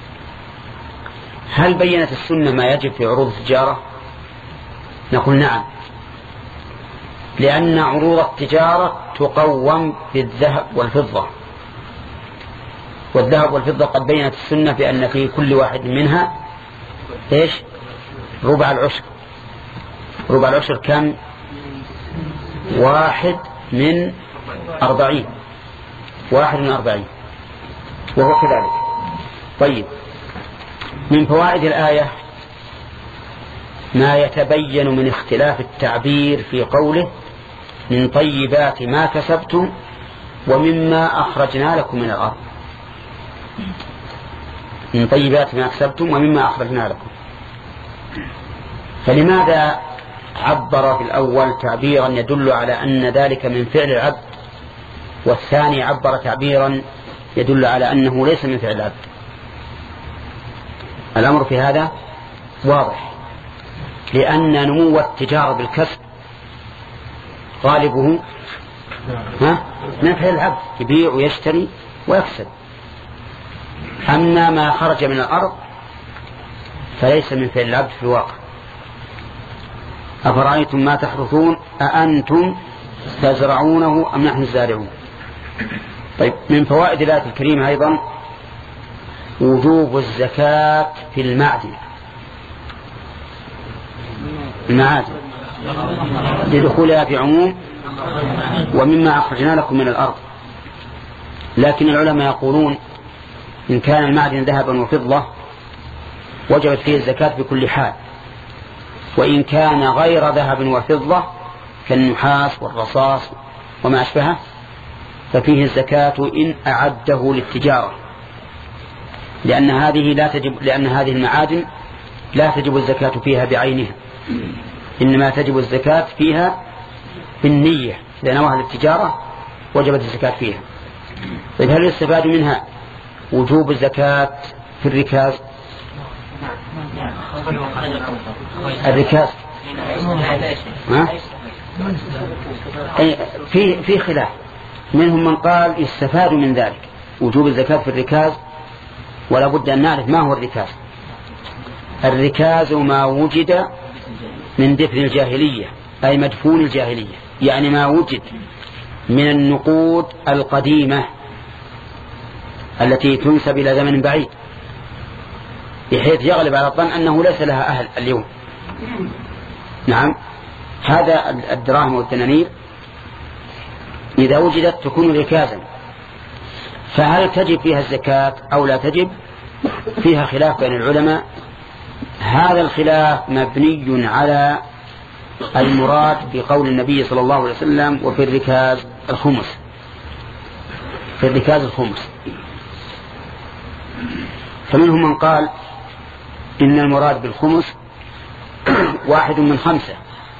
هل بينت السنة ما يجب في عروض التجارة؟ نقول نعم، لأن عروض التجارة تقوم بالذهب والفضة، والذهب والفضة قد بينت السنة بأن في كل واحد منها إيش؟ ربع العشر. ربع العشر كم؟ واحد من أربعين، واحد من أربعين، وهو كذلك. طيب، من فوائد الآية ما يتبين من اختلاف التعبير في قوله من طيبات ما كسبتم ومما أخرجنا لكم من الأرض. من طيبات ما كسبتم ومما أخرجنا لكم، فلماذا عبر في الأول تعبيرا يدل على أن ذلك من فعل العبد، والثاني عبر تعبيرا يدل على أنه ليس من فعل العبد؟ الأمر في هذا واضح، لأن نمو التجارة بالكسب غالبه ها من فعل العبد، يبيع ويشتري ويكسب. أما ما خرج من الأرض فليس من فعل العبد في الواقع. أفرأيتم ما تحرثون أأنتم تزرعونه أم نحن الزارعون؟ طيب، من فوائد الآية الكريمة أيضا وجوب الزكاة في المعدن، المعادن لدخولها في عموم ومما أخرجنا لكم من الأرض. لكن العلماء يقولون إن كان المعدن ذهبا وفضة وجبت فيه الزكاة بكل حال، وإن كان غير ذهب وفضة كالنحاس والرصاص وما أشبهه ففيه الزكاة إن أعده للتجارة، لأن هذه لا تجب لأن هذه المعادن لا تجب الزكاة فيها بعينها، إنما تجب الزكاة فيها بالنية، لأنها للتجارة وجبت الزكاة فيها. طيب، هل يستفاد منها وجوب الزكاة في الركاز؟ الركاز ها؟ في في خلاف، منهم من قال يستفاد من ذلك وجوب الزكاة في الركاز، ولا بد أن نعرف ما هو الركاز. الركاز ما وجد من دفن الجاهلية، أي مدفون الجاهلية، يعني ما وجد من النقود القديمة التي تنسب إلى زمن بعيد، بحيث يغلب على الظن أنه ليس لها أهل اليوم. نعم، هذا الدراهم والدنانير إذا وجدت تكون ركازا، فهل تجب فيها الزكاة أو لا تجب؟ فيها خلاف بين العلماء. هذا الخلاف مبني على المراد بقول النبي صلى الله عليه وسلم وفي الركاز الخمس، في الركاز الخمس. فمنهم من قال إن المراد بالخمس واحد من خمسة،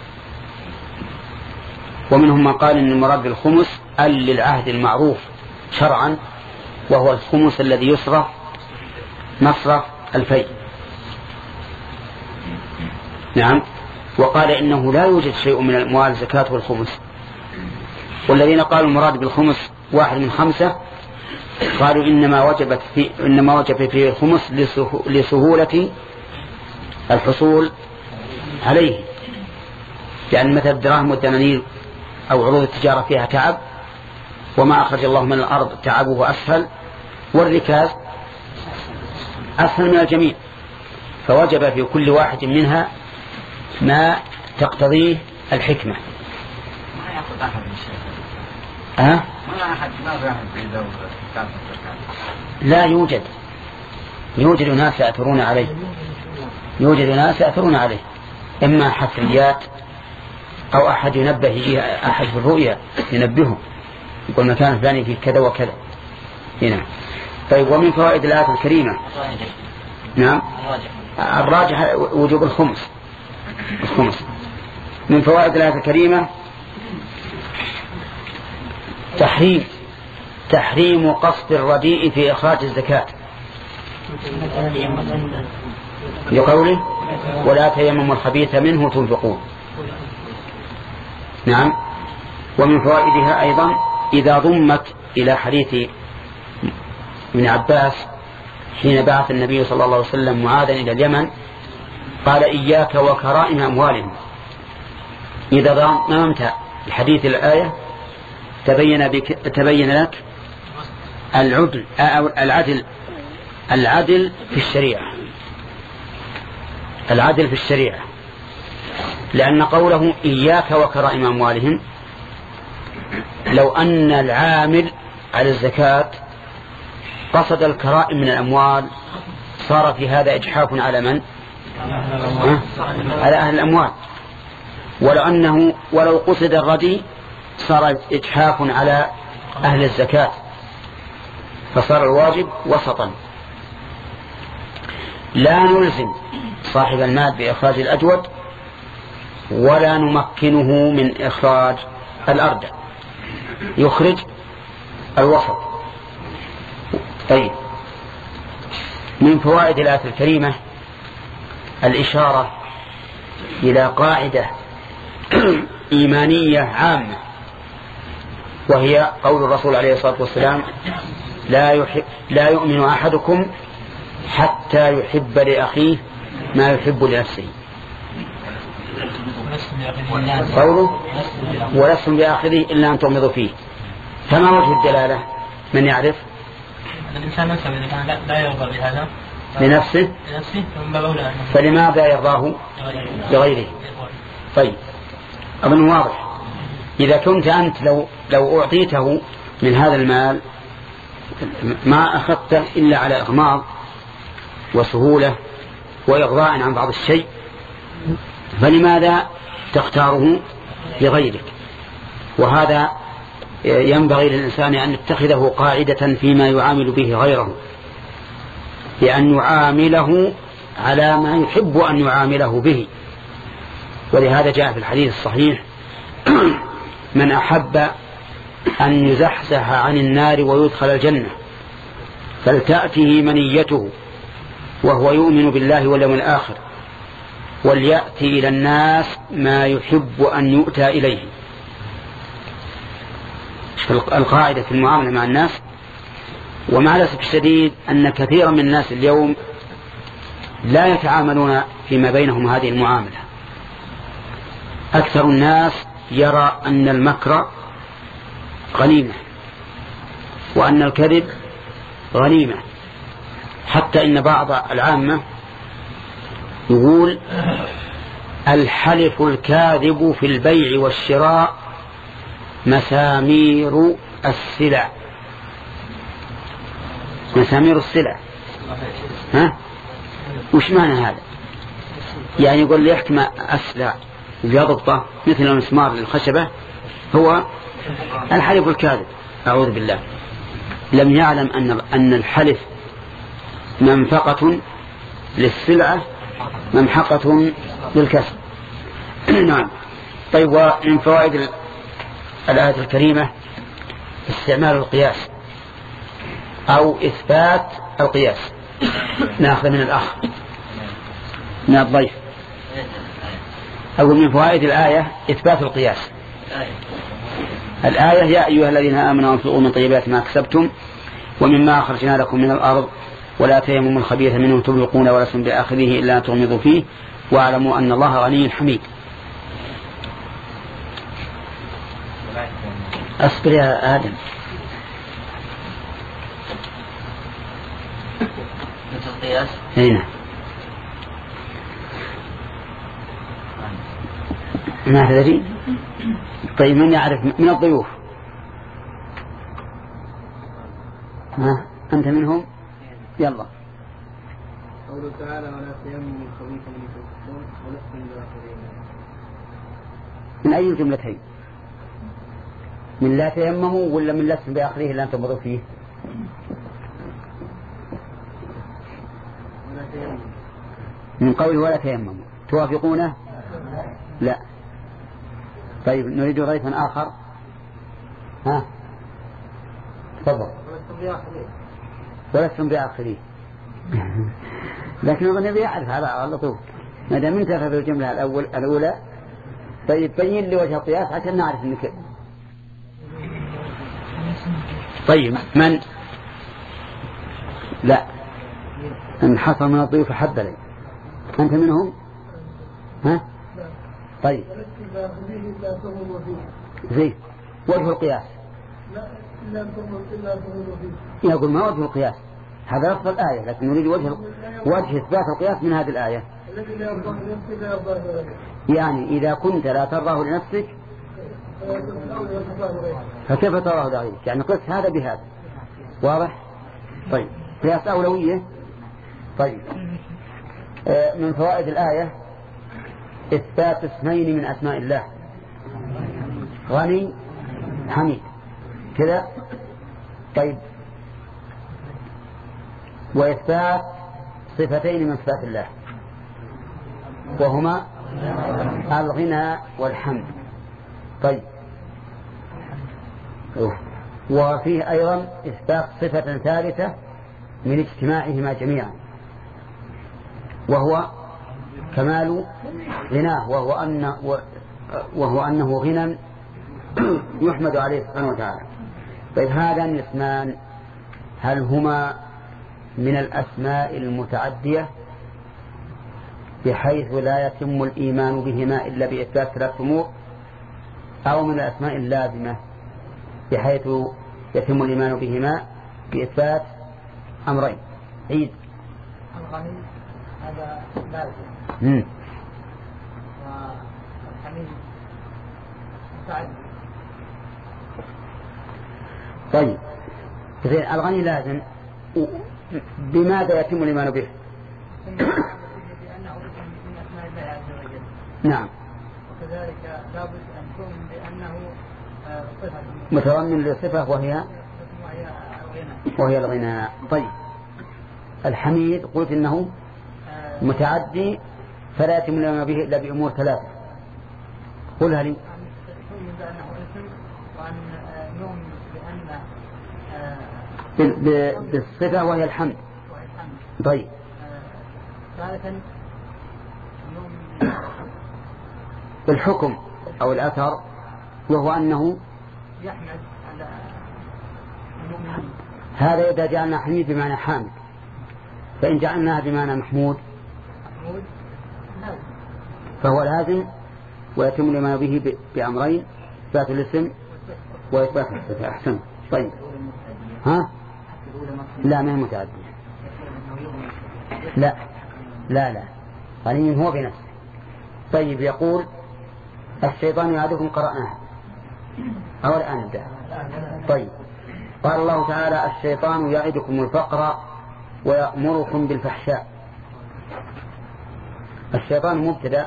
ومنهم من قال إن المراد بالخمس ال للعهد المعروف شرعا، وهو الخمس الذي يصرف مصرف الفيء. نعم. وقال إنه لا يوجد شيء من الأموال زكاة والخمس. والذين قالوا المراد بالخمس واحد من خمسة قالوا إنما وجبت في إنما وجب فيه الخمس لسهولة الحصول عليه، لأن مثل الدراهم والدنانير أو عروض التجارة فيها تعب، وما أخرج الله من الأرض تعبه أسهل، والركاز أسهل من الجميع، فوجب في كل واحد منها ما تقتضيه الحكمة. أه؟ لا يوجد يوجد ناس يأثرون عليه يوجد ناس يأثرون عليه إما حفريات أو أحد ينبه يجيه أحد في الرؤيا ينبهه يقول مكان فلاني فيه كذا وكذا هنا. طيب ومن فوائد الآية الكريمة نعم الراجح وجوب الخمس الخمس. من فوائد الآية الكريمة تحريم تحريم قصد الرديء في إخراج الزكاة لقوله ولا تيمموا الخبيث منه تنفقون. نعم. ومن فوائدها أيضا إذا ضمت إلى حديث ابن عباس حين بعث النبي صلى الله عليه وسلم معاذا إلى اليمن قال إياك وكرائم أموالهم. إذا ضممت بحديث الآية تبين, بك تبين لك العدل العدل العدل في الشريعة العدل في الشريعة لأن قوله إياك وكرائم أموالهم لو أن العامل على الزكاة قصد الكرائم من الأموال صار في هذا إجحاف على من؟ على أهل الأموال. ولو أنه ولو قصد الردي صار إجحاف على أهل الزكاة، فصار الواجب وسطا. لا نلزم صاحب المال بإخراج الأجود ولا نمكنه من إخراج الأردى، يخرج الوسط. طيب من فوائد الآية الكريمة الإشارة إلى قاعدة إيمانية عامة، وهي قول الرسول عليه الصلاة والسلام لا, يحب لا يؤمن أحدكم حتى يحب لأخيه ما يحب لنفسه. قوله ولستم بآخذه إلا أن تغمضوا فيه، فما وجه الدلالة؟ من يعرف؟ الإنسان نفسه إذا كان لا يرضى بهذا لنفسه فلماذا يرضاه لغيره؟ طيب أظن واضح. إذا كنت أنت لو, لو أعطيته من هذا المال ما أخذته إلا على إغماض وسهولة وإغضاء عن بعض الشيء، فلماذا تختاره لغيرك؟ وهذا ينبغي للإنسان أن يتخذه قاعدة فيما يعامل به غيره، بأن يعامله على ما يحب أن يعامله به. ولهذا جاء في الحديث الصحيح من أحب أن يزحزح عن النار ويدخل الجنة فلتأته منيته وهو يؤمن بالله واليوم الآخر وليأتي إلى الناس ما يحب أن يؤتى إليه. القاعدة في المعاملة مع الناس. ومع الأسف الشديد أن كثيرا من الناس اليوم لا يتعاملون فيما بينهم هذه المعاملة. أكثر الناس يرى أن المكر غنيمة وأن الكذب غنيمة، حتى إن بعض العامة يقول الحلف الكاذب في البيع والشراء مسامير السلع. مسامير السلع ها؟ وش معنى هذا؟ يعني يقول لي يحكم أسلع ويضبطه مثل المسمار للخشبة هو الحلف الكاذب. أعوذ بالله. لم يعلم أن أن الحلف منفقة للسلعة ممحقة للكسب. نعم. طيب ومن فوائد الآية الكريمة استعمال القياس أو إثبات القياس. نأخذ من الأخ من الضيف. أو من فوائد الآية إثبات القياس. الآية يا أيها الذين آمنوا أنفقوا من طيبات ما كسبتم ومما أخرجنا لكم من الأرض ولا تيمموا الخبيث منه تنفقون ولستم بآخذه إلا أن تغمضوا فيه واعلموا أن الله غني حميد. أصبر يا آدم. مثل القياس هنا ما تدري. طيب من يعرف من الضيوف؟ ها أنت منهم؟ يلا. قوله تعالى ولا تيمموا الخبيث منه تنفقون ولستم بآخذه. من أي الجملتين؟ من لا تيمموا ولا من لستم بآخره إلا أن تغمضوا فيه؟ من قوله ولا تيمموا توافقونه؟ لا. طيب نريد ضيفا آخر. ها تفضل. ولستم بآخره. لكن أظن بيعرف هذا على طول ما دام انتهى في الجملة الأول الأولى. طيب بين لي وجه القياس عشان نعرف انك. طيب من لا ان حصل من الضيوف حد لي. أنت منهم؟ ها طيب زين وجه القياس يقول ما وجه القياس هذا لفظ الآية لكن نريد وجه وجه إثبات القياس من هذه الآية. يعني إذا كنت لا ترضاه لنفسك فكيف تراه لغيرك؟ يعني قس هذا بهذا. واضح؟ طيب قياس أولوية. طيب من فوائد الآية إثبات اسمين من أسماء الله غني حميد كذا. طيب وإثبات صفتين من صفات الله وهما الغنى والحمد. طيب وفيه أيضا إثبات صفة ثالثة من اجتماعهما جميعا وهو كمال غناه وهو, أن وهو أنه غنى يحمد عليه سبحانه وتعالى. طيب هذان الاسمان هل هما من الأسماء المتعدية بحيث لا يتم الإيمان بهما إلا بإثبات ثلاث أمور أو من الأسماء اللازمة بحيث يتم الإيمان بهما بإثبات أمرين؟ عيد. الغني هذا لازم والحميد متعدي. طيب زين الغني لازم بماذا يتم الإيمان به؟ بأنه من أسماء الله عز وجل. نعم. وكذلك لابد أن تؤمن بأنه صفة متضمن لصفة وهي وهي الغنى. طيب الحميد قلت إنه متعدي فلا يتم الإيمان به إلا بأمور ثلاثة. قلها لي. تؤمن بأنه اسم وأن نؤمن بأن بالصفة وهي الحمد. طيب ثالثا بالحكم أو الأثر وهو أنه يحمد على المؤمنين. هذا إذا جعلنا حميد بمعنى حامد فإن جعلناها بمعنى محمود فهو لازم ويتم الإيمان به بأمرين إثبات الاسم وإثبات الصفة. أحسن. طيب ها لا ما هي متعدية. لا لا لا غني هو بنفسه. طيب يقول الشيطان يعدكم قرأناها أو الآن نبدأ. طيب قال الله تعالى الشيطان يعدكم الفقر ويأمركم بالفحشاء. الشيطان مبتدأ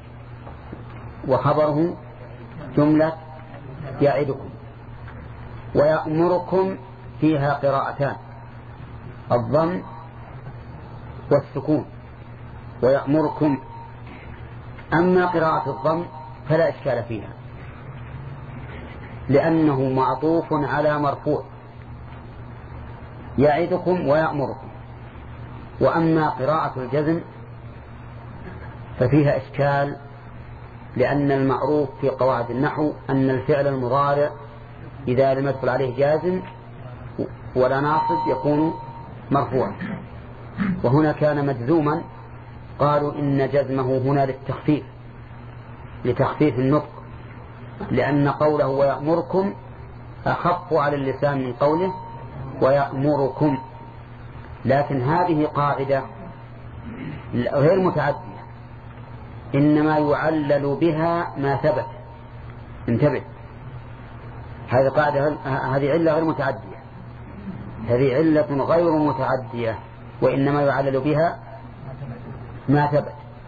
وخبره جملة يعدكم ويأمركم فيها قراءتان الضم والسكون ويأمركم. أما قراءة الضم فلا إشكال فيها لأنه معطوف على مرفوع يعدكم ويأمركم. وأما قراءة الجزم ففيها إشكال لأن المعروف في قواعد النحو أن الفعل المضارع إذا لم يدخل عليه جازم ولا ناصب يكون مرفوعا، وهنا كان مجزوما قالوا إن جزمه هنا للتخفيف لتخفيف النطق، لأن قوله ويأمركم أخف على اللسان من قوله ويأمركم. لكن هذه قاعدة غير متعدية، إنما يعلل بها ما ثبت. انتبه، هذه قاعدة، هذه علة غير متعدية، هذه علة غير متعدية وإنما يعلل بها ما ثبت.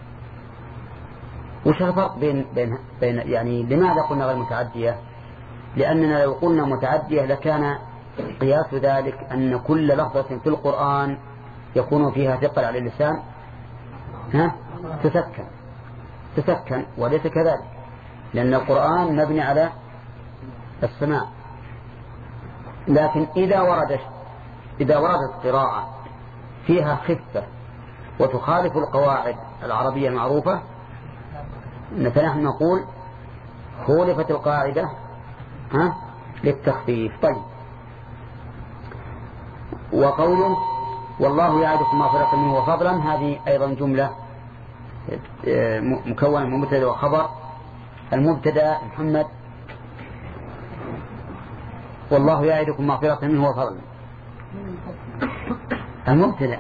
وش الفرق بين, بين, بين يعني لماذا قلنا غير متعدية؟ لأننا لو قلنا متعدية لكان قياس ذلك أن كل لفظة في القرآن يكون فيها ثقل على اللسان ها تسكن تسكن وليس كذلك، لأن القرآن مبني على السماع. لكن إذا وردت إذا وردت قراءة فيها خفة وتخالف القواعد العربية المعروفة فنحن نقول خولفت القاعدة ها للتخفيف. طيب، وقوله والله يعدكم مغفرة منه وفضلا، هذه أيضا جملة مكونة من مبتدأ وخبر. المبتدأ محمد والله يعدكم مغفرة منه وفضلا، المبتدأ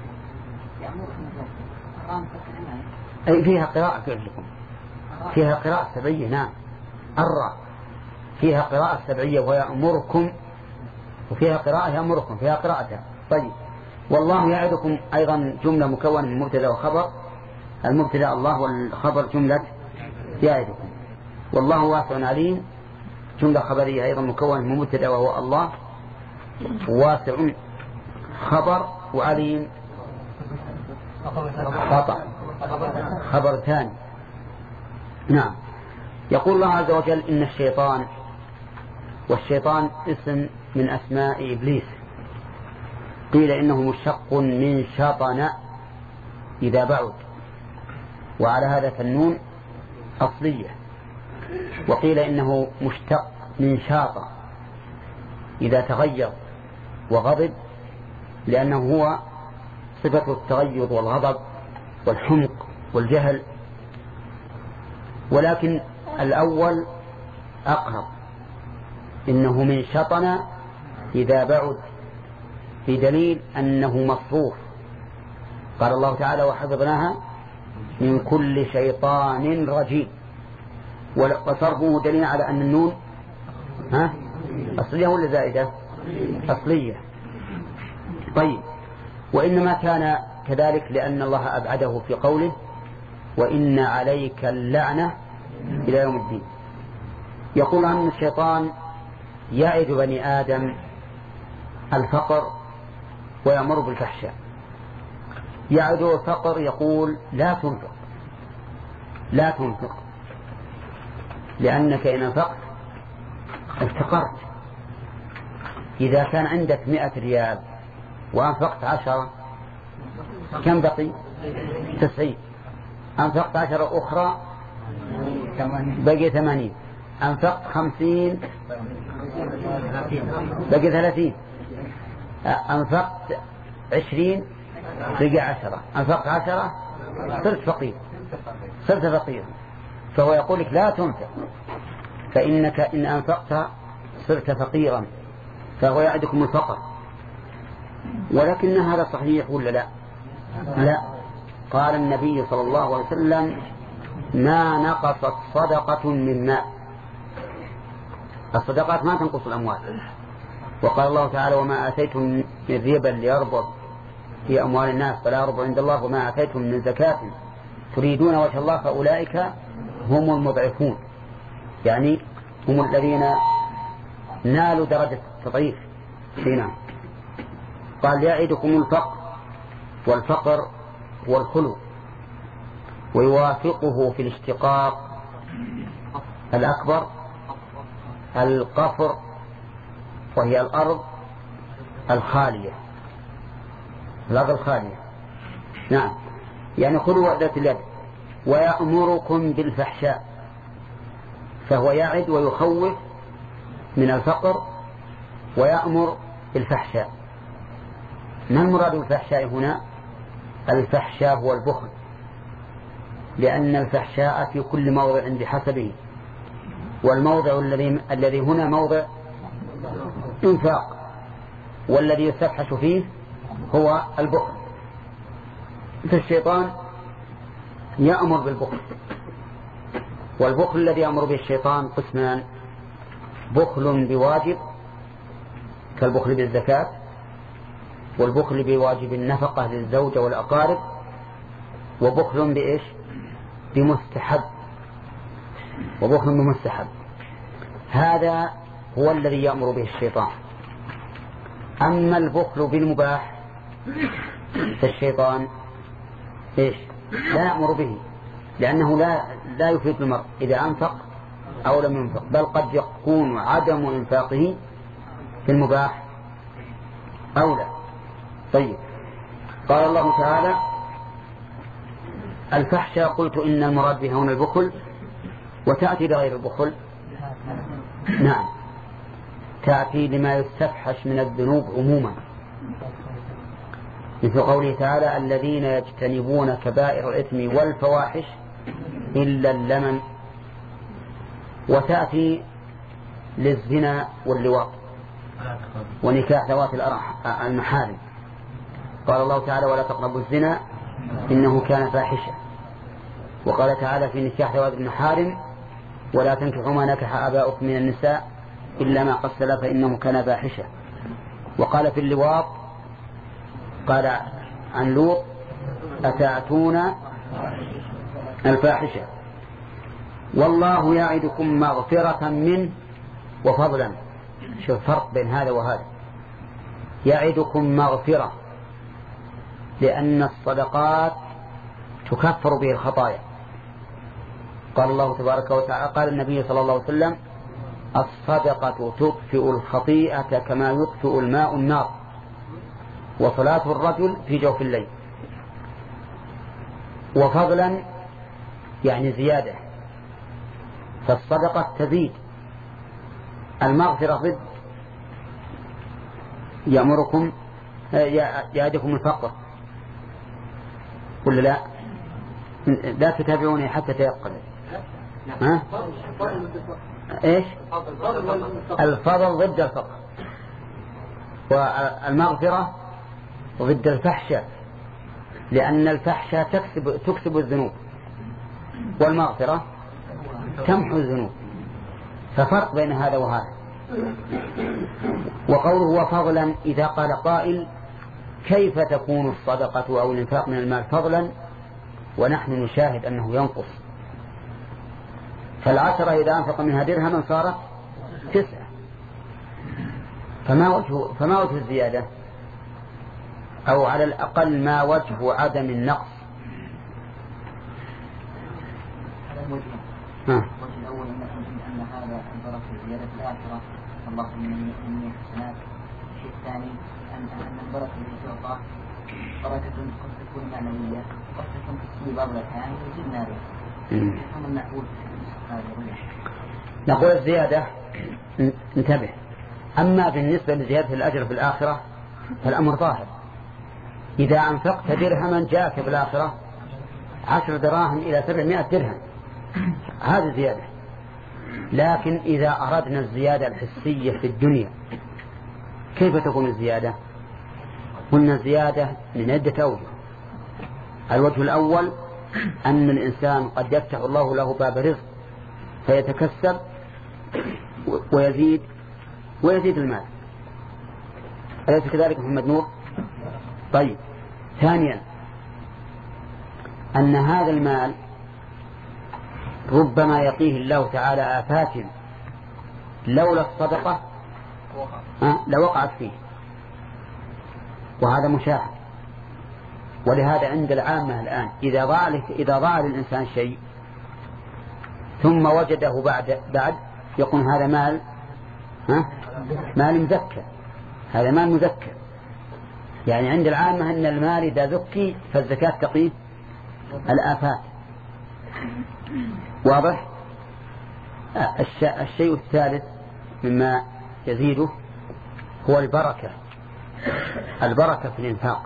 أي فيها قراءة كلكم فيها قراءة سبعية. نعم، الراء فيها قراءة سبعية ويأمركم، وفيها قراءة يأمركم فيها قراءة. طيب، والله يعدكم أيضا جملة مكونة من مبتدأ وخبر. المبتدأ الله والخبر جملة يعدكم. والله واسع عليم جملة خبرية أيضا مكونة من مبتدأ وهو الله، واسع خبر، وعليم خطأ خبر ثاني. نعم. يقول الله عز وجل إن الشيطان، والشيطان اسم من أسماء إبليس، قيل إنه مشتق من شطن إذا بعد، وعلى هذا فالنون أصلية، وقيل إنه مشتق من شاط إذا تغير وغضب، لأنه هو صفة التغير والغضب والحمق والجهل. ولكن الأول أقرب، إنه من شطن إذا بعد، في دليل أنه مصروف. قال الله تعالى وحفظناها من كل شيطان رجيم، وصرفه دليل على أن النون ها أصلية ولا زائدة؟ أصلية. طيب، وإنما كان كذلك لأن الله أبعده في قوله وإن عليك اللعنة إلى يوم الدين. يقول أن الشيطان يعد بني آدم الفقر ويأمر بالفحشاء. يعد الفقر، يقول لا تنفق لا تنفق لأنك إن انفقت افتقرت. إذا كان عندك مئة ريال وأنفقت عشرة كم بقي؟ تسعين. أنفقت عشرة أخرى بقي ثمانين. أنفقت خمسين بقي ثلاثين. أنفقت عشرين بقي عشرة. أنفقت عشرة صرت فقير صرت فقير. فهو يقول لك لا تنفق، فإنك إن أنفقت صرت فقيرا، فهو يعدكم الفقر. ولكن هذا صحيح ولا لا؟ لا. قال النبي صلى الله عليه وسلم ما نقصت صدقة من ماء. الصدقات ما تنقص الأموال. وقال الله تعالى وما آتيتم من ربا ليربط في أموال الناس فلا يربط عند الله، وما آتيتم من زكاة تريدون وجه الله فأولئك هم المضعفون، يعني هم الذين نالوا درجة التضعيف فينا. قال يعدكم الفقر، والفقر هو الخلو، ويوافقه في الاشتقاق الأكبر القفر، وهي الأرض الخالية الأرض الخالية. نعم، يعني خلو ذات اليد. ويأمركم بالفحشاء، فهو يعد ويخوف من الفقر ويأمر بالفحشاء. ما المراد بالفحشاء هنا؟ الفحشاء هو البخل، لأن الفحشاء في كل موضع بحسبه، والموضع الذي الذي هنا موضع إنفاق، والذي يستفحش فيه هو البخل. فالشيطان يأمر بالبخل، والبخل الذي يأمر به الشيطان قسمان: بخل بواجب كالبخل بالزكاة، والبخل بواجب النفقة للزوجة والأقارب، وبخل بإيش؟ بمستحب، وبخل بمستحب. هذا هو الذي يأمر به الشيطان. أما البخل بالمباح فالشيطان إيش؟ لا يأمر به، لأنه لا لا يفيد المرء إذا أنفق أو لم ينفق، بل قد يكون عدم إنفاقه في المباح أولى. طيب، قال الله تعالى: الفحشاء قلت إن المراد بها هنا البخل، وتأتي لغير البخل. نعم، تأتي لما يستفحش من الذنوب عموما، مثل قوله تعالى: الذين يجتنبون كبائر الإثم والفواحش إلا اللمم. وتأتي للزنا واللواط ونكاح ذوات المحارم. قال الله تعالى: ولا تقربوا الزنا إنه كان فاحشة. وقال تعالى في نكاح ذوات المحارم: ولا تنكحوا ما نكح آباؤكم من النساء إلا ما قد سلف فإنه كان فاحشة. وقال في اللواط، قال عن لوط: أتأتون الفاحشة. والله يعدكم مغفرة منه وفضلا. شوف الفرق بين هذا وهذا. يعدكم مغفرة لأن الصدقات تكفر به الخطايا. قال الله تبارك وتعالى، قال النبي صلى الله عليه وسلم: الصدقة تطفئ الخطيئة كما يطفئ الماء النار، وصلاة الرجل في جوف الليل. وفضلا يعني زيادة، فالصدقة تزيد. المغفرة ضد يأمركم يعدكم الفقر، ولا لا؟ لا تتابعوني حتى تيقظ. ها؟ ايش؟ الفضل ضد الفقر، والمغفرة ضد الفحشاء، لأن الفحشاء تكسب تكسب الذنوب، والمغفرة تمحو الذنوب. ففرق بين هذا وهذا. وقوله وفضلا، إذا قال قائل: كيف تكون الصدقة أو الإنفاق من المال فضلا ونحن نشاهد أنه ينقص؟ فالعشرة إذا أنفق منها درهما صارت تسعة، فما وجه فما وجه الزيادة؟ أو على الأقل ما وجه عدم النقص؟ الوجه الأول أن هذا البركة زيادة الآخرة، الله من حسنات. الشيء الثاني أن أن البركة التي تعطى بركة قد تكون معنوية، قد تكون في بعض الأحيان ويزيد نارية. فمن نقول نقول الزيادة، انتبه. أما بالنسبة لزيادة الأجر في الآخرة فالأمر ظاهر. إذا أنفقت درهما جاءك في الآخرة عشر دراهم إلى سبعمائة درهم، هذا زيادة. لكن إذا أردنا الزيادة الحسية في الدنيا كيف تكون الزيادة؟ قلنا الزيادة من عدة أوجه. الوجه الأول أن الإنسان قد يفتح الله له باب رزق فيتكسب ويزيد ويزيد المال. أليس كذلك محمد نور؟ طيب. ثانيا أن هذا المال ربما يقيه الله تعالى آفات لولا الصدقة لوقعت فيه، وهذا مشاهد. ولهذا عند العامة الآن إذا ضاع إذا ضاع للإنسان شيء ثم وجده بعد بعد يقول هذا مال ها مال مزكى، هذا مال مزكى. يعني عند العامة أن المال إذا زكي فالزكاة تقيه الآفات. واضح؟ الشيء الثالث مما يزيده هو البركة، البركة في الإنفاق.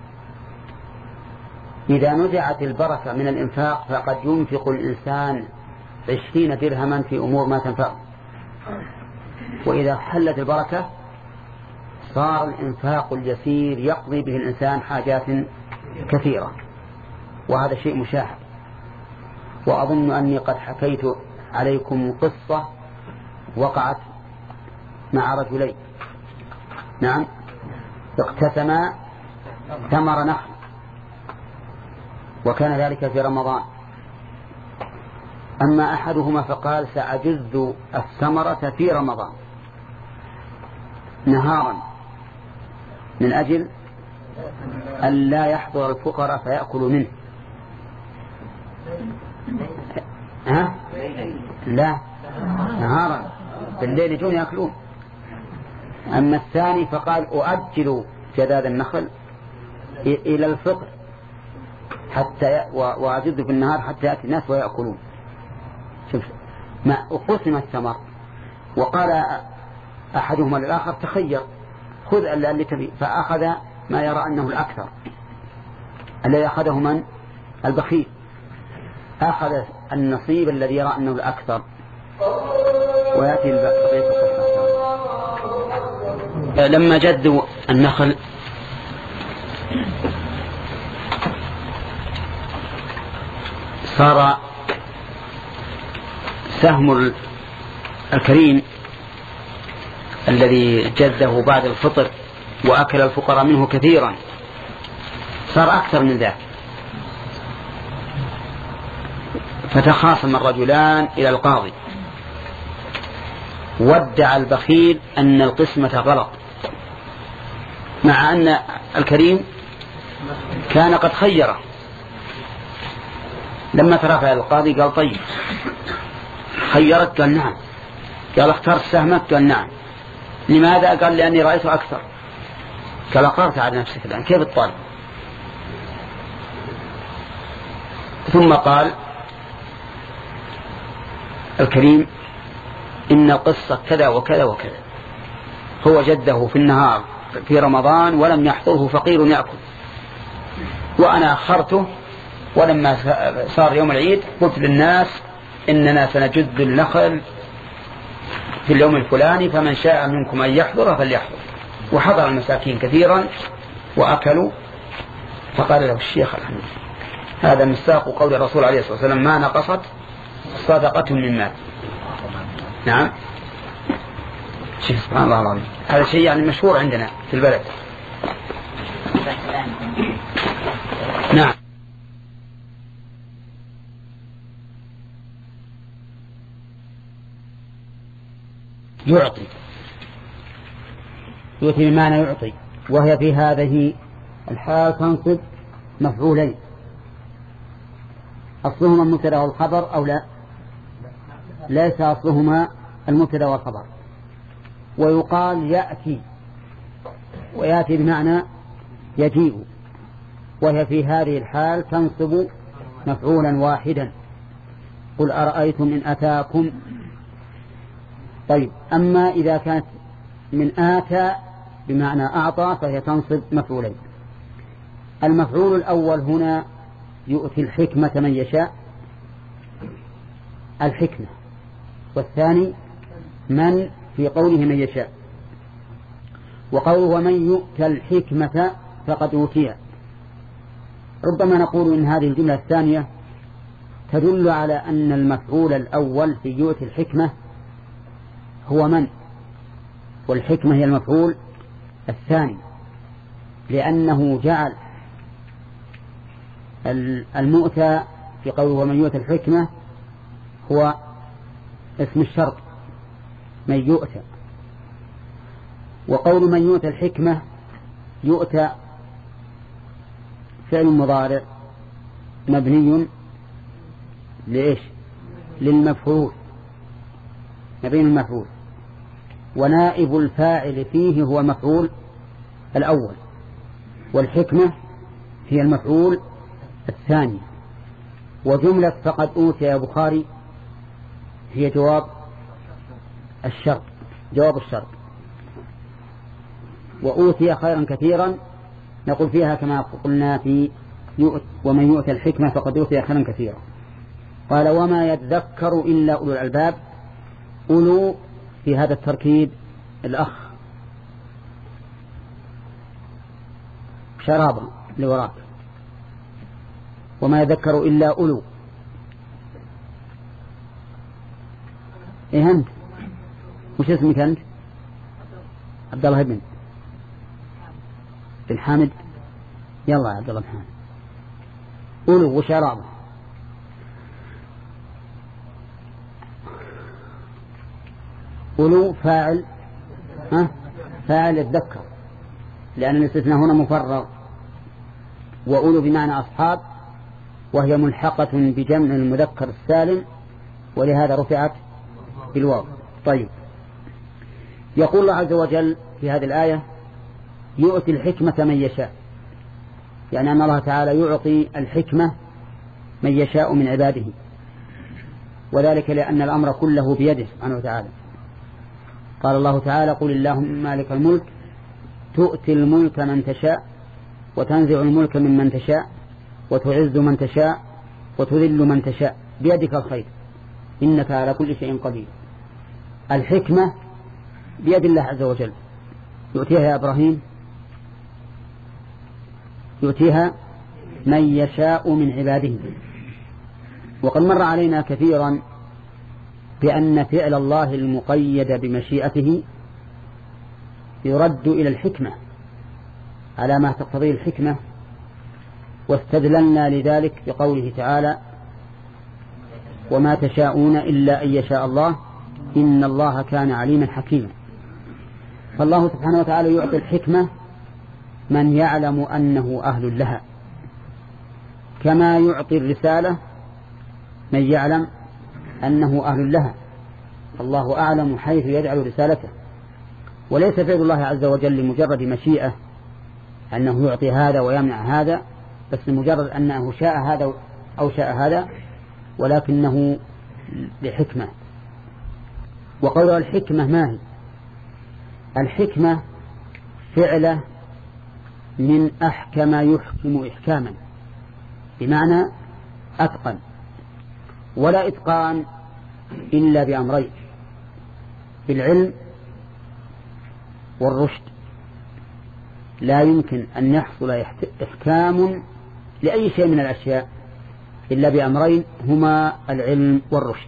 إذا نزعت البركة من الإنفاق فقد ينفق الإنسان عشرين درهما في أمور ما تنفع، وإذا حلت البركة صار الإنفاق اليسير يقضي به الإنسان حاجات كثيرة، وهذا شيء مشاهد. وأظن أني قد حكيت عليكم قصة وقعت مع رجلين، نعم، اقتسما ثمر نخل، وكان ذلك في رمضان. أما أحدهما فقال سأجز الثمرة في رمضان نهارا من أجل أن لا يحضر الفقراء فيأكلوا منه. ها؟ لا، نهارا، بالليل يجون يأكلون. أما الثاني فقال أؤجل جداد النخل إلى الفطر حتى وأجد في النهار حتى يأتي الناس ويأكلون. شوف، ما أقسم الثمر، وقال أحدهما للآخر تخير، خذ اللي تبي، فأخذ ما يرى أنه الأكثر. الذي أخذه من؟ البخيل، أخذ النصيب الذي يرى أنه الأكثر. ويأتي بقية القصة. لما جدوا النخل صار سهم الكريم الذي جده بعد الفطر وأكل الفقراء منه كثيرا صار أكثر من ذلك، فتخاصم الرجلان إلى القاضي، وادعى البخيل أن القسمة غلط، مع أن الكريم كان قد خيره. لما ترافع القاضي قال طيب خيرت؟ قال نعم. قال اخترت سهمك؟ قال نعم. لماذا؟ قال لأني رأيته أكثر. قال أقررت على نفسك الآن، كيف الطالب؟ ثم قال الكريم إن القصة كذا وكذا وكذا، هو جده في النهار في رمضان ولم يحضره فقير يأكل، وأنا أخرته، ولما صار يوم العيد قلت للناس إننا سنجد النخل في اليوم الفلاني فمن شاء منكم أن يحضر فليحضر. وحضر المساكين كثيرا وأكلوا. فقال له الشيخ الحمد هذا مصداق قول الرسول عليه الصلاة والسلام ما نقصت صدقة من مال. نعم، شيخ سبحان الله العظيم، هذا شيء يعني مشهور عندنا في البلد. نعم. يعطي، يؤتي بمعنى يعطي، وهي في هذه الحال تنصب مفعولين، أصلهما المبتدا والخبر أو لا؟ ليس أصلهما المبتدا والخبر. ويقال يأتي، ويأتي بمعنى يجيء، وهي في هذه الحال تنصب مفعولا واحدا. قل أرأيتم إن أتاكم. طيب، أما إذا كانت من آتى بمعنى أعطى فهي تنصب مفعولين. المفعول الأول هنا يؤتي الحكمة من يشاء، الحكمة، والثاني من في قوله من يشاء. وقوله ومن يؤتى الحكمة فقد أوتي، ربما نقول إن هذه الجملة الثانية تدل على أن المفعول الأول في يؤتي الحكمة هو من، والحكمة هي المفعول الثاني، لأنه جعل المؤتى في قوله ومن يؤتى الحكمة هو اسم الشرط من يؤتى. وقول من يؤتى الحكمة يؤتى فعل مضارع مبني لإيش؟ للمفعول، مبني المفعول، ونائب الفاعل فيه هو المفعول الأول، والحكمة هي المفعول الثاني. وجملة فقد أوتي يا بخاري هي جواب الشرط، جواب الشرط. وأوتي خيرا كثيرا نقول فيها كما قلنا في يؤت ومن يؤت الحكمة فقد أوتي خيرا كثيرا. قال وما يتذكر إلا أولو الألباب. أولو في هذا التركيب الأخ شرابا لوراك، وما يذكر إلا أولو. إيه أنت وش اسمك أنت؟ عبد الله بن بن حامد. يلا يا عبد الله بن حامد. أولو وشرابا. أولو فاعل ها فاعل يتذكر لأن الاستثناء هنا مفرغ، وأولو بمعنى أصحاب، وهي ملحقة بجمع المذكر السالم ولهذا رفعت بالواو. طيب، يقول الله عز وجل في هذه الآية يؤتي الحكمة من يشاء، يعني أن الله تعالى يعطي الحكمة من يشاء من عباده، وذلك لأن الأمر كله بيده سبحانه وتعالى. قال الله تعالى قل اللهم مالك الملك تؤتي الملك من تشاء وتنزع الملك ممن تشاء وتعز من تشاء وتذل من تشاء بيدك الخير إنك على كل شيء قدير. الحكمة بيد الله عز وجل، يؤتيها يا إبراهيم يؤتيها من يشاء من عباده. وقد مر علينا كثيرا بأن فعل الله المقيد بمشيئته يرد إلى الحكمة على ما تقتضيه الحكمة، واستدللنا لذلك بقوله تعالى وما تشاءون إلا أن يشاء الله إن الله كان عليما حكيما. فالله سبحانه وتعالى يعطي الحكمة من يعلم أنه أهل لها، كما يعطي الرسالة من يعلم أنه أهل لها. الله أعلم حيث يجعل رسالته، وليس فعل الله عز وجل لمجرد مشيئة أنه يعطي هذا ويمنع هذا، بس لمجرد أنه شاء هذا أو شاء هذا، ولكنه لحكمة. وقول الحكمة ما هي؟ الحكمة فعله من أحكم يحكم إحكاما، بمعنى أتقن، ولا إتقان إلا بأمرين: بالعلم والرشد. لا يمكن أن يحصل إحكام لأي شيء من الأشياء إلا بأمرين هما العلم والرشد،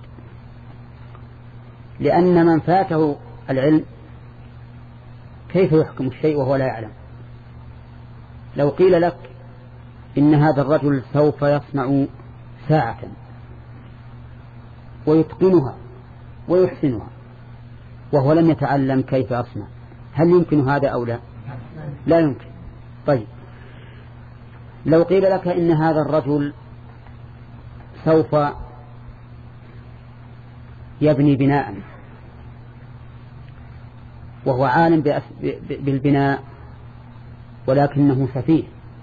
لأن من فاته العلم كيف يحكم الشيء وهو لا يعلم؟ لو قيل لك إن هذا الرجل سوف يصنع ساعة ويتقنها ويحسنها وهو لم يتعلم كيف يصنع، هل يمكن هذا أو لا؟ لا يمكن. طيب، لو قيل لك إن هذا الرجل سوف يبني بناء وهو عالم بالبناء ولكنه سفيه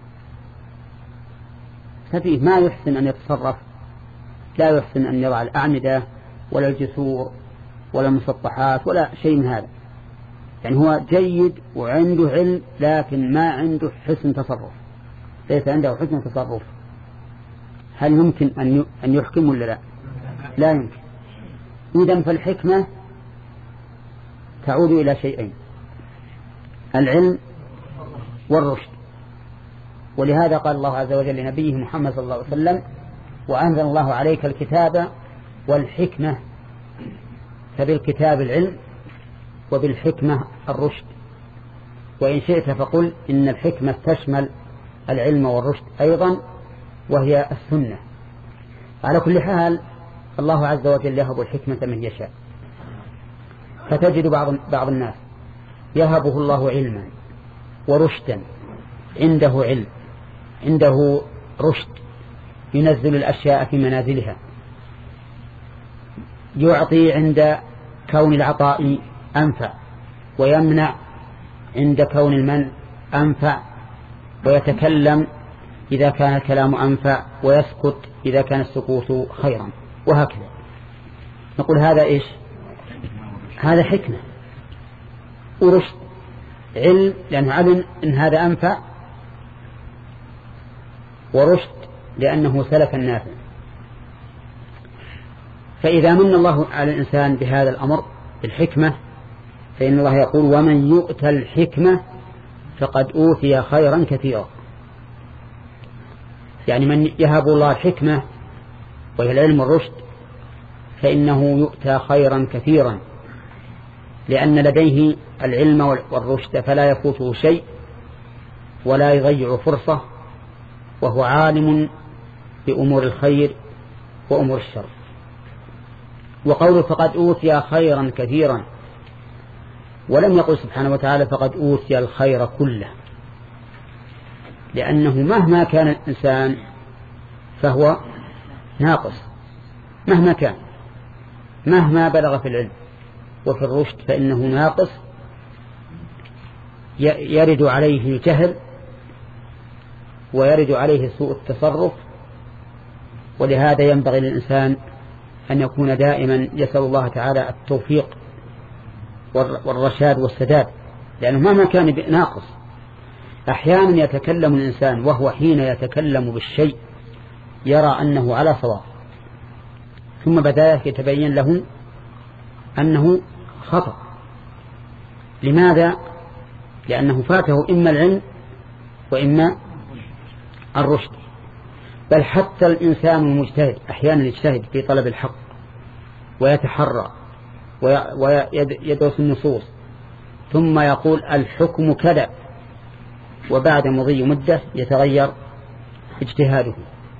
سفيه ما يحسن أن يتصرف، لا يحسن أن يضع الأعمدة ولا الجسور ولا المسطحات ولا شيء من هذا، يعني هو جيد وعنده علم لكن ما عنده حسن تصرف، ليس عنده حسن تصرف، هل يمكن أن يحكم ولا لا؟ لا يمكن. إذن فالحكمة تعود إلى شيئين: العلم والرشد. ولهذا قال الله عز وجل لنبيه محمد صلى الله عليه وسلم: وأنزل الله عليك الكتاب والحكمة. فبالكتاب العلم وبالحكمة الرشد. وإن شئت فقل إن الحكمة تشمل العلم والرشد أيضا، وهي السنة. على كل حال الله عز وجل يهب الحكمة من يشاء، فتجد بعض بعض الناس يهبه الله علما ورشدا، عنده علم عنده رشد، ينزل الأشياء في منازلها، يعطي عند كون العطاء أنفع، ويمنع عند كون المنع أنفع، ويتكلم إذا كان الكلام أنفع، ويسكت إذا كان السكوت خيرا، وهكذا. نقول هذا إيش؟ هذا حكمة ورشد. علم لأنه علم إن هذا أنفع، ورشد لأنه سلف النافع. فإذا من الله على الإنسان بهذا الأمر بالحكمة فإن الله يقول ومن يؤتى الحكمة فقد أوتي خيرا كثيرا. يعني من يهب الله الحكمة وهي العلم والرشد فإنه يؤتى خيرا كثيرا، لأن لديه العلم والرشد فلا يفوته شيء ولا يضيع فرصة، وهو عالم بأمور الخير وأمور الشر. وقوله فقد أوتي خيرا كثيرا، ولم يقل سبحانه وتعالى فقد أوتي الخير كله، لأنه مهما كان الإنسان فهو ناقص، مهما كان، مهما بلغ في العلم وفي الرشد فإنه ناقص، يرد عليه الجهل ويرد عليه سوء التصرف. ولهذا ينبغي للإنسان أن يكون دائما يسأل الله تعالى التوفيق والرشاد والسداد، لأنه مهما كان ناقص. أحيانا يتكلم الإنسان وهو حين يتكلم بالشيء يرى أنه على صواب، ثم بدأ يتبين له أنه خطأ. لماذا؟ لأنه فاته إما العلم وإما الرشد. بل حتى الإنسان المجتهد أحيانا يجتهد في طلب الحق ويتحرى ويدرس النصوص ثم يقول الحكم كذا، وبعد مضي مدة يتغير اجتهاده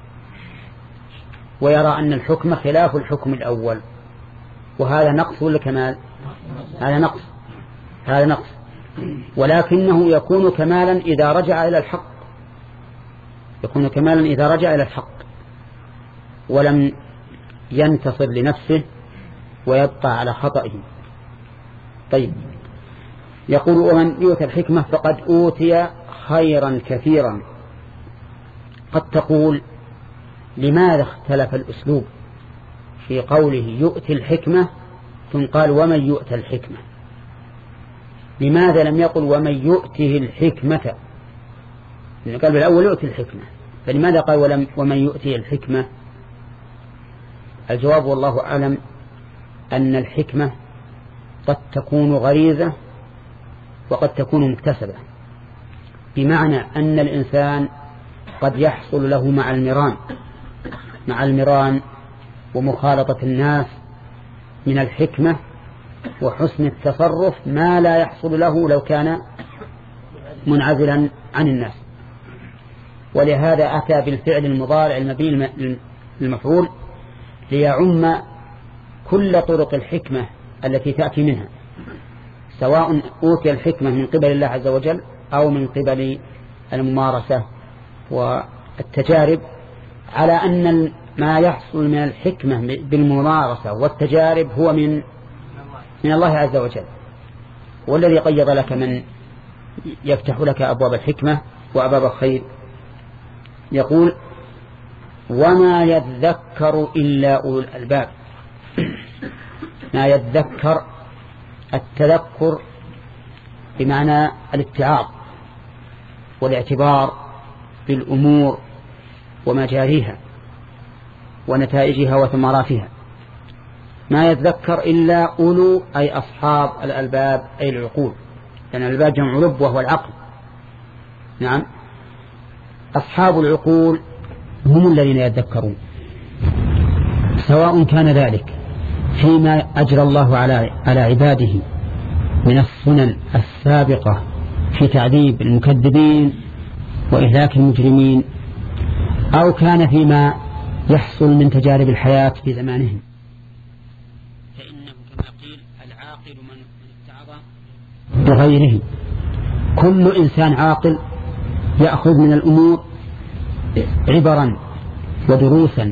ويرى أن الحكم خلاف الحكم الأول، وهذا نقص ولا كمال؟ هذا نقص، هذا نقص. ولكنه يكون كمالا إذا رجع إلى الحق، يكون كمالا إذا رجع إلى الحق ولم ينتصر لنفسه ويبقى على خطئه. طيب، يقول ومن يؤتى الحكمة فقد أوتي خيرا كثيرا. قد تقول لماذا اختلف الأسلوب في قوله يؤتي الحكمة ثم قال ومن يؤتى الحكمة؟ لماذا لم يقل ومن يؤته الحكمة؟ لأنه قال بالأول يؤتي الحكمة، فلماذا قال ولم ومن يؤتي الحكمة؟ الجواب والله أعلم أن الحكمة قد تكون غريزة وقد تكون مكتسبة، بمعنى أن الإنسان قد يحصل له مع المران مع المران ومخالطة الناس من الحكمة وحسن التصرف ما لا يحصل له لو كان منعزلا عن الناس. ولهذا أتى بالفعل المضارع المبني المفعول ليعم كل طرق الحكمة التي تأتي منها، سواء أوتي الحكمة من قبل الله عز وجل أو من قبل الممارسة والتجارب، على أن ما يحصل من الحكمة بالممارسة والتجارب هو من من الله عز وجل، والذي قيض لك من يفتح لك أبواب الحكمة وأبواب الخير. يقول وما يذكر إلا أولو الألباب. ما يذكر، التذكر بمعنى الاتعاظ والاعتبار بالأمور ومجاريها ونتائجها وثمراتها. ما يذكر إلا أولو أي أصحاب الألباب أي العقول، لأن يعني الألباب جمع لب وهو العقل. نعم، أصحاب العقول هم الذين يذكرون، سواء كان ذلك فيما أجرى الله على على عباده من السنن السابقة في تعذيب المكذبين وإهلاك المجرمين، أو كان فيما يحصل من تجارب الحياة في زمانهم. فإنه كما قيل العاقل من اتعظ بغيره. كل إنسان عاقل يأخذ من الأمور عبرا ودروسا،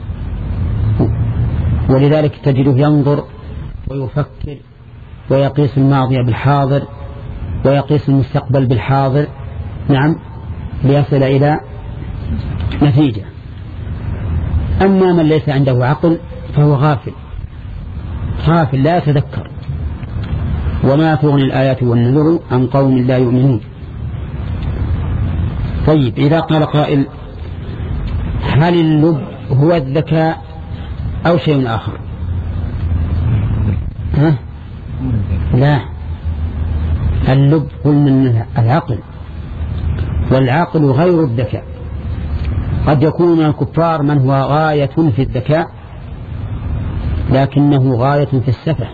ولذلك تجده ينظر ويفكر ويقيس الماضي بالحاضر ويقيس المستقبل بالحاضر، نعم، ليصل إلى نتيجة. أما من ليس عنده عقل فهو غافل غافل لا يتذكر وما تغني الآيات والنذر عن قوم لا يؤمنون. طيب إذا قال قائل هل اللب هو الذكاء أو شيء آخر؟ ها؟ لا، اللب قلنا العقل، والعقل غير الذكاء. قد يكون من الكفار من هو غاية في الذكاء لكنه غاية في السفه،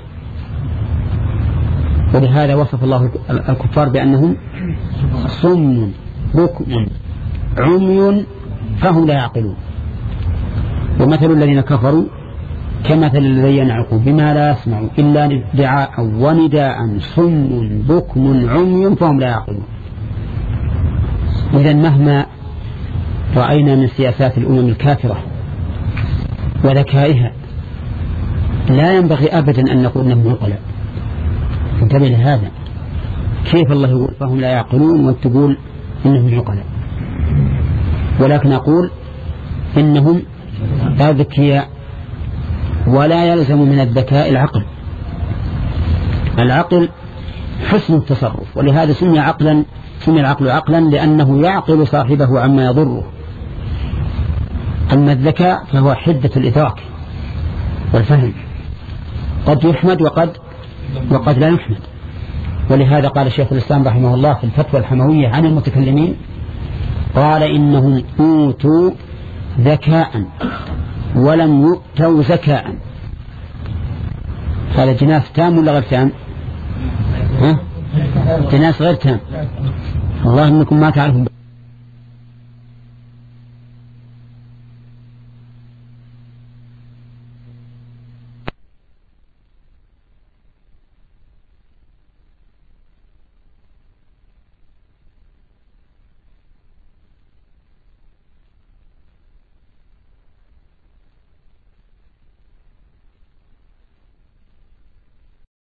ولهذا وصف الله الكفار بأنهم صم بكم عمي فهم لا يعقلون. ومثل الذين كفروا كمثل الذي ينعق بما لا يسمع إلا دعاء ونداء صم بكم عمي فهم لا يعقلون. إذن مهما رأينا من سياسات الأمم الكافرة وذكائها لا ينبغي أبدا أن نقول أنهم عقلاء. انتبه لهذا، كيف الله يقول فهم لا يعقلون وتقول إنهم عقلاء؟ ولكن أقول إنهم أذكياء، ولا يلزم من الذكاء العقل. العقل حسن التصرف، ولهذا سمي عقلا، سمي العقل عقلا لأنه يعقل صاحبه عما يضره. أما الذكاء فهو حدة الإدراك والفهم، قد يحمد وقد وقد لا يحمد. ولهذا قال شيخ الإسلام رحمه الله في الفتوى الحموية عن المتكلمين، قال إنهم أوتوا ذكاء ولم يؤتوا زكاء. هذا جناس تام ولا غير تام؟ ها؟ جناس غير تام. الله إنكم ما تعرفون.